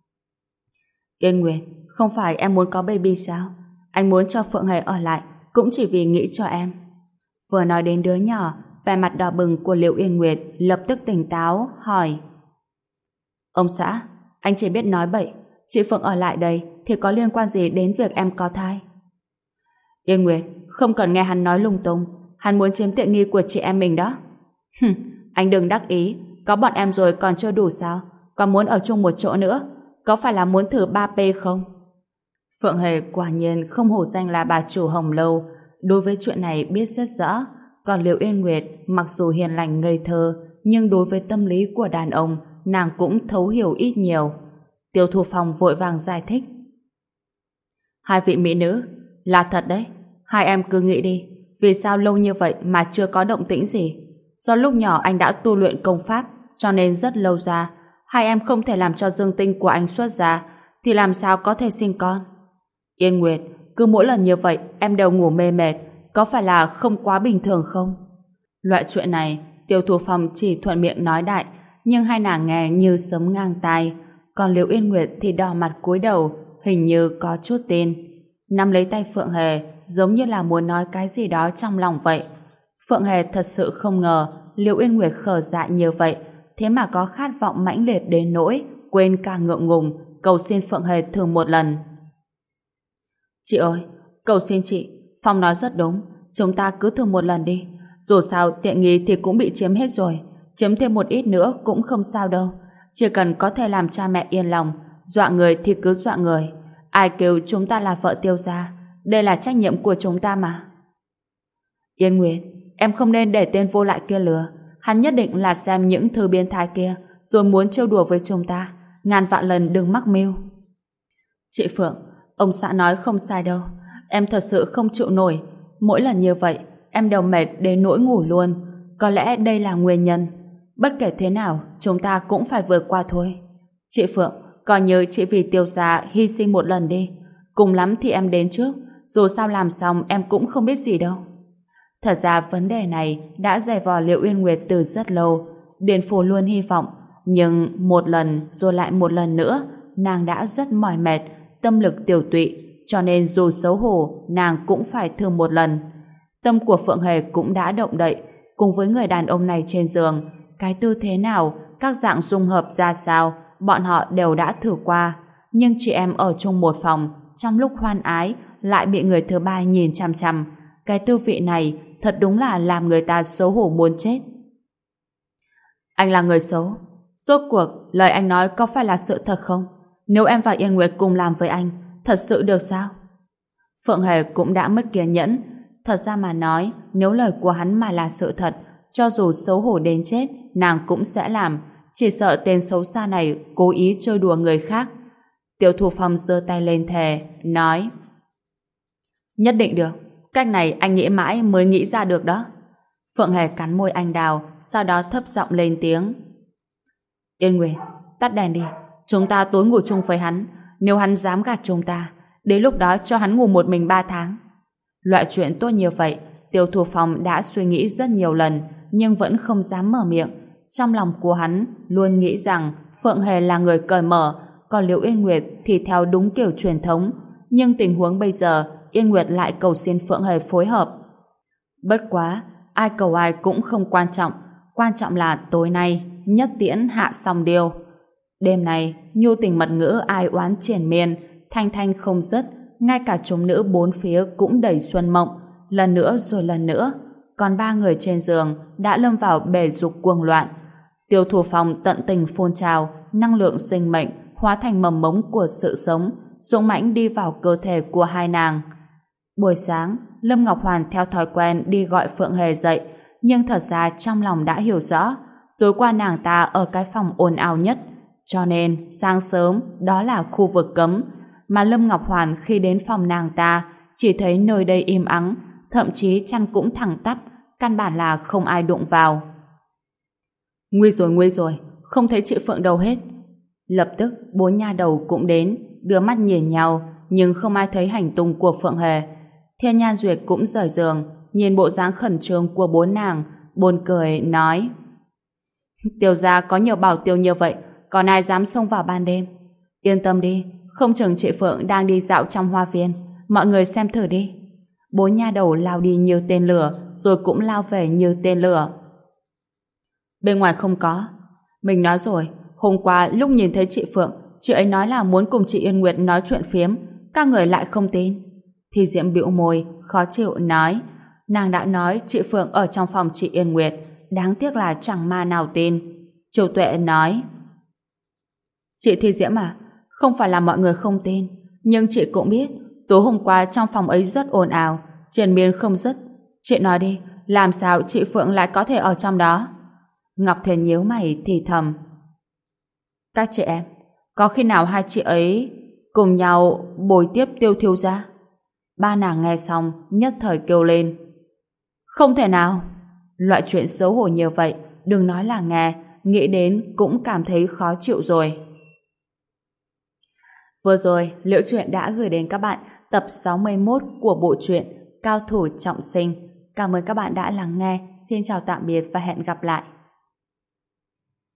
Yên Nguyệt, không phải em muốn có baby sao? Anh muốn cho Phượng Hề ở lại cũng chỉ vì nghĩ cho em. Vừa nói đến đứa nhỏ, vẻ mặt đỏ bừng của Liễu Yên Nguyệt lập tức tỉnh táo, hỏi: Ông xã, anh chỉ biết nói bậy, chị Phượng ở lại đây thì có liên quan gì đến việc em có thai? Yên Nguyệt, không cần nghe hắn nói lung tung, hắn muốn chiếm tiện nghi của chị em mình đó. Anh đừng đắc ý, có bọn em rồi còn chưa đủ sao? Còn muốn ở chung một chỗ nữa, có phải là muốn thử 3P không? Phượng Hề quả nhiên không hổ danh là bà chủ Hồng Lâu, đối với chuyện này biết rất rõ. Còn Liễu Yên Nguyệt mặc dù hiền lành ngây thơ, nhưng đối với tâm lý của đàn ông nàng cũng thấu hiểu ít nhiều. Tiêu Thu Phong vội vàng giải thích: Hai vị mỹ nữ, là thật đấy, hai em cứ nghĩ đi, vì sao lâu như vậy mà chưa có động tĩnh gì? Do lúc nhỏ anh đã tu luyện công pháp, cho nên rất lâu ra hai em không thể làm cho dương tinh của anh xuất ra, thì làm sao có thể sinh con? Yên Nguyệt, cứ mỗi lần như vậy em đều ngủ mê mệt, có phải là không quá bình thường không? Loại chuyện này Tiêu Thu Phong chỉ thuận miệng nói đại, nhưng hai nàng nghe như sấm ngang tai. còn Liễu Yên Nguyệt thì đỏ mặt cúi đầu, hình như có chút tin. Nắm lấy tay Phượng Hề, giống như là muốn nói cái gì đó trong lòng vậy. Phượng Hề thật sự không ngờ Liễu Yên Nguyệt khờ dại như vậy, thế mà có khát vọng mãnh liệt đến nỗi quên cả ngượng ngùng, cầu xin Phượng Hề thử một lần. Chị ơi, cầu xin chị, Phong nói rất đúng, chúng ta cứ thử một lần đi. Dù sao tiện nghi thì cũng bị chiếm hết rồi, chiếm thêm một ít nữa cũng không sao đâu. Chỉ cần có thể làm cha mẹ yên lòng, dọa người thì cứ dọa người. Ai kêu chúng ta là vợ Tiêu gia, đây là trách nhiệm của chúng ta mà. Yên Nguyệt, em không nên để tên vô lại kia lừa. Hắn nhất định là xem những thứ biến thái kia rồi muốn trêu đùa với chúng ta. Ngàn vạn lần đừng mắc mưu. Chị Phượng, ông xã nói không sai đâu. Em thật sự không chịu nổi. Mỗi lần như vậy em đều mệt đến nỗi ngủ luôn. Có lẽ đây là nguyên nhân. Bất kể thế nào chúng ta cũng phải vượt qua thôi. Chị Phượng, coi như chị vì Tiêu gia hy sinh một lần đi. Cùng lắm thì em đến trước. Dù sao làm xong em cũng không biết gì đâu. Thật ra vấn đề này đã giày vò Liễu Uyên Nguyệt từ rất lâu. Điền Phủ luôn hy vọng, nhưng một lần rồi lại một lần nữa, nàng đã rất mỏi mệt, tâm lực tiểu tụy, cho nên dù xấu hổ, nàng cũng phải thử một lần. Tâm của Phượng Hề cũng đã động đậy, cùng với người đàn ông này trên giường, cái tư thế nào, các dạng dung hợp ra sao, bọn họ đều đã thử qua. Nhưng chị em ở chung một phòng, trong lúc hoan ái, lại bị người thứ ba nhìn chằm chằm. Cái tư vị này thật đúng là làm người ta xấu hổ muốn chết. Anh là người xấu. Rốt cuộc, lời anh nói có phải là sự thật không? Nếu em và Yên Nguyệt cùng làm với anh, thật sự được sao? Phượng Hề cũng đã mất kiên nhẫn. Thật ra mà nói, nếu lời của hắn mà là sự thật, cho dù xấu hổ đến chết, nàng cũng sẽ làm. Chỉ sợ tên xấu xa này cố ý chơi đùa người khác. Tiêu Thủ Phong giơ tay lên thề, nói: nhất định được. Cách này anh nghĩ mãi mới nghĩ ra được đó. Phượng Hề cắn môi anh đào, sau đó thấp giọng lên tiếng: Yên Nguyệt, tắt đèn đi. Chúng ta tối ngủ chung với hắn. Nếu hắn dám gạt chúng ta, đến lúc đó cho hắn ngủ một mình 3 tháng. Loại chuyện tốt như vậy, Tiêu Thủ Phong đã suy nghĩ rất nhiều lần, nhưng vẫn không dám mở miệng. Trong lòng của hắn luôn nghĩ rằng Phượng Hề là người cởi mở, còn Liễu Yên Nguyệt thì theo đúng kiểu truyền thống. Nhưng tình huống bây giờ, Yên Nguyệt lại cầu xin Phượng Hề phối hợp. Bất quá, ai cầu ai cũng không quan trọng là tối nay nhất tiễn hạ xong điều. Đêm nay, nhu tình mật ngữ ai oán triền miên, thanh thanh không dứt, ngay cả chúng nữ bốn phía cũng đầy xuân mộng, lần nữa rồi lần nữa. Còn 3 người trên giường đã lâm vào bể dục cuồng loạn. Tiêu Thủ Phong tận tình phun trào, năng lượng sinh mệnh hóa thành mầm mống của sự sống, dũng mãnh đi vào cơ thể của hai nàng. Buổi sáng, Lâm Ngọc Hoàn theo thói quen đi gọi Phượng Hề dậy, nhưng thật ra trong lòng đã hiểu rõ, tối qua nàng ta ở cái phòng ồn ào nhất, cho nên sáng sớm đó là khu vực cấm, mà Lâm Ngọc Hoàn khi đến phòng nàng ta chỉ thấy nơi đây im ắng, thậm chí chăn cũng thẳng tắp, căn bản là không ai đụng vào. Nguy rồi, không thấy chị Phượng đâu hết. Lập tức 4 nha đầu cũng đến, đưa mắt nhìn nhau, nhưng không ai thấy hành tung của Phượng Hề. Thiên Nhan Duyệt cũng rời giường, nhìn bộ dáng khẩn trương của 4 nàng, buồn cười nói: Tiêu gia có nhiều bảo tiêu như vậy, còn ai dám xông vào ban đêm? Yên tâm đi, không chừng chị Phượng đang đi dạo trong hoa viên, mọi người xem thử đi. 4 nha đầu lao đi như tên lửa, rồi cũng lao về như tên lửa. Bên ngoài không có. Mình nói rồi, hôm qua lúc nhìn thấy chị Phượng, chị ấy nói là muốn cùng chị Yên Nguyệt nói chuyện phiếm, các người lại không tin. Thì Diễm bĩu môi, khó chịu nói: nàng đã nói chị Phượng ở trong phòng chị Yên Nguyệt, đáng tiếc là chẳng ma nào tin. Triều Tuệ nói: chị Thi Diễm à, không phải là mọi người không tin, nhưng chị cũng biết tối hôm qua trong phòng ấy rất ồn ào, triền miên không dứt. Chị nói đi, làm sao chị Phượng lại có thể ở trong đó? Ngọc Thiền nhíu mày thì thầm: các chị em, có khi nào hai chị ấy cùng nhau bồi tiếp Tiêu thiếu gia? 3 nàng nghe xong nhất thời kêu lên: không thể nào! Loại chuyện xấu hổ như vậy đừng nói là nghe, nghĩ đến cũng cảm thấy khó chịu rồi. Vừa rồi Liễu Chuyện đã gửi đến các bạn tập 61 của bộ truyện Cao thủ trọng sinh. Cảm ơn các bạn đã lắng nghe. Xin chào tạm biệt và hẹn gặp lại.